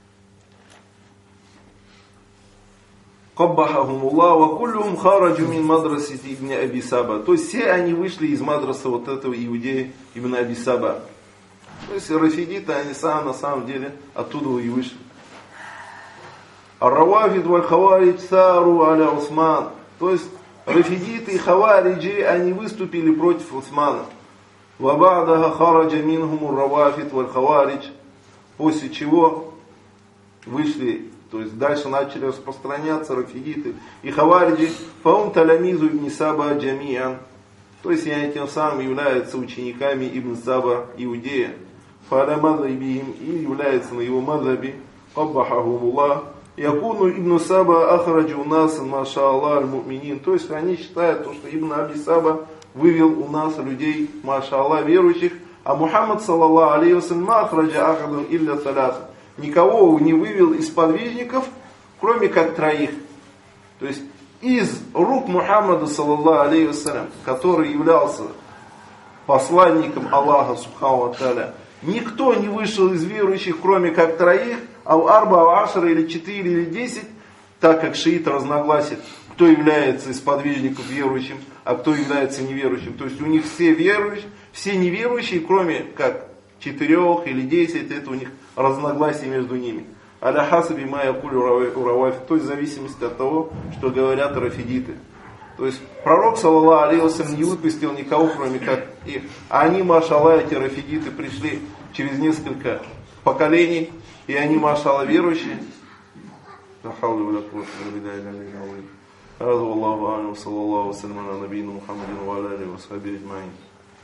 Каббахахумуллах ва куллюхум хараджу мин мадрасати ибн Аби Саба. То есть все они вышли из мадраса вот этого иудея ибн Аби Саба. То есть рафидиты, они сам, на самом деле оттуда и вышли. Ар-Равафид валь-Хаваридж сару аля Усман. То есть рафидиты и хавариджи, они выступили против Усмана. Ва ба'даха хараджа минхум ар-Равафид валь-Хаваридж. После чего вышли, то есть дальше начали распространяться рафидиты и хавариджи. Фаум таламизу ибн Саба джамиан. То есть они тем самым являются учениками Ибн Саба иудея. Фаля мазабихим, и является на его мазаби. Каббахахумуллах. Якуну Ибн Саба ахраджу нас маша Аллах аль-му'минин. То есть они считают, что Ибн Аби Саба вывел у нас людей, маша Аллах, верующих. А Мухаммад, саллаллаху алейхи ва саллям, ахраджа ахадан илля саляса. Никого не вывел из подвижников, кроме как троих. То есть из рук Мухаммада, саллаллаху алейхи ва саллям, который являлся посланником Аллаха, субхану ва тааля, никто не вышел из верующих, кроме как троих, ау арба, ау ашара, или четыре, или десять, так как шииты разногласят, кто является из подвижников верующим, а кто является неверующим. То есть у них все верующие, все неверующие, кроме как четырех или десять, это у них разногласия между ними. Аля хасаби майя кулю уравафи, то есть в зависимости от того, что говорят рафидиты. То есть пророк, саллаллаху алейхи ва саллям, не выпустил никого, кроме как их. А они, машаллах, эти рафидиты пришли через несколько поколений, и они, машаллах, верующие. هذا والله أعلم وصلى الله وسلم على نبينا محمد وعلى آله وصحبه أجمعين.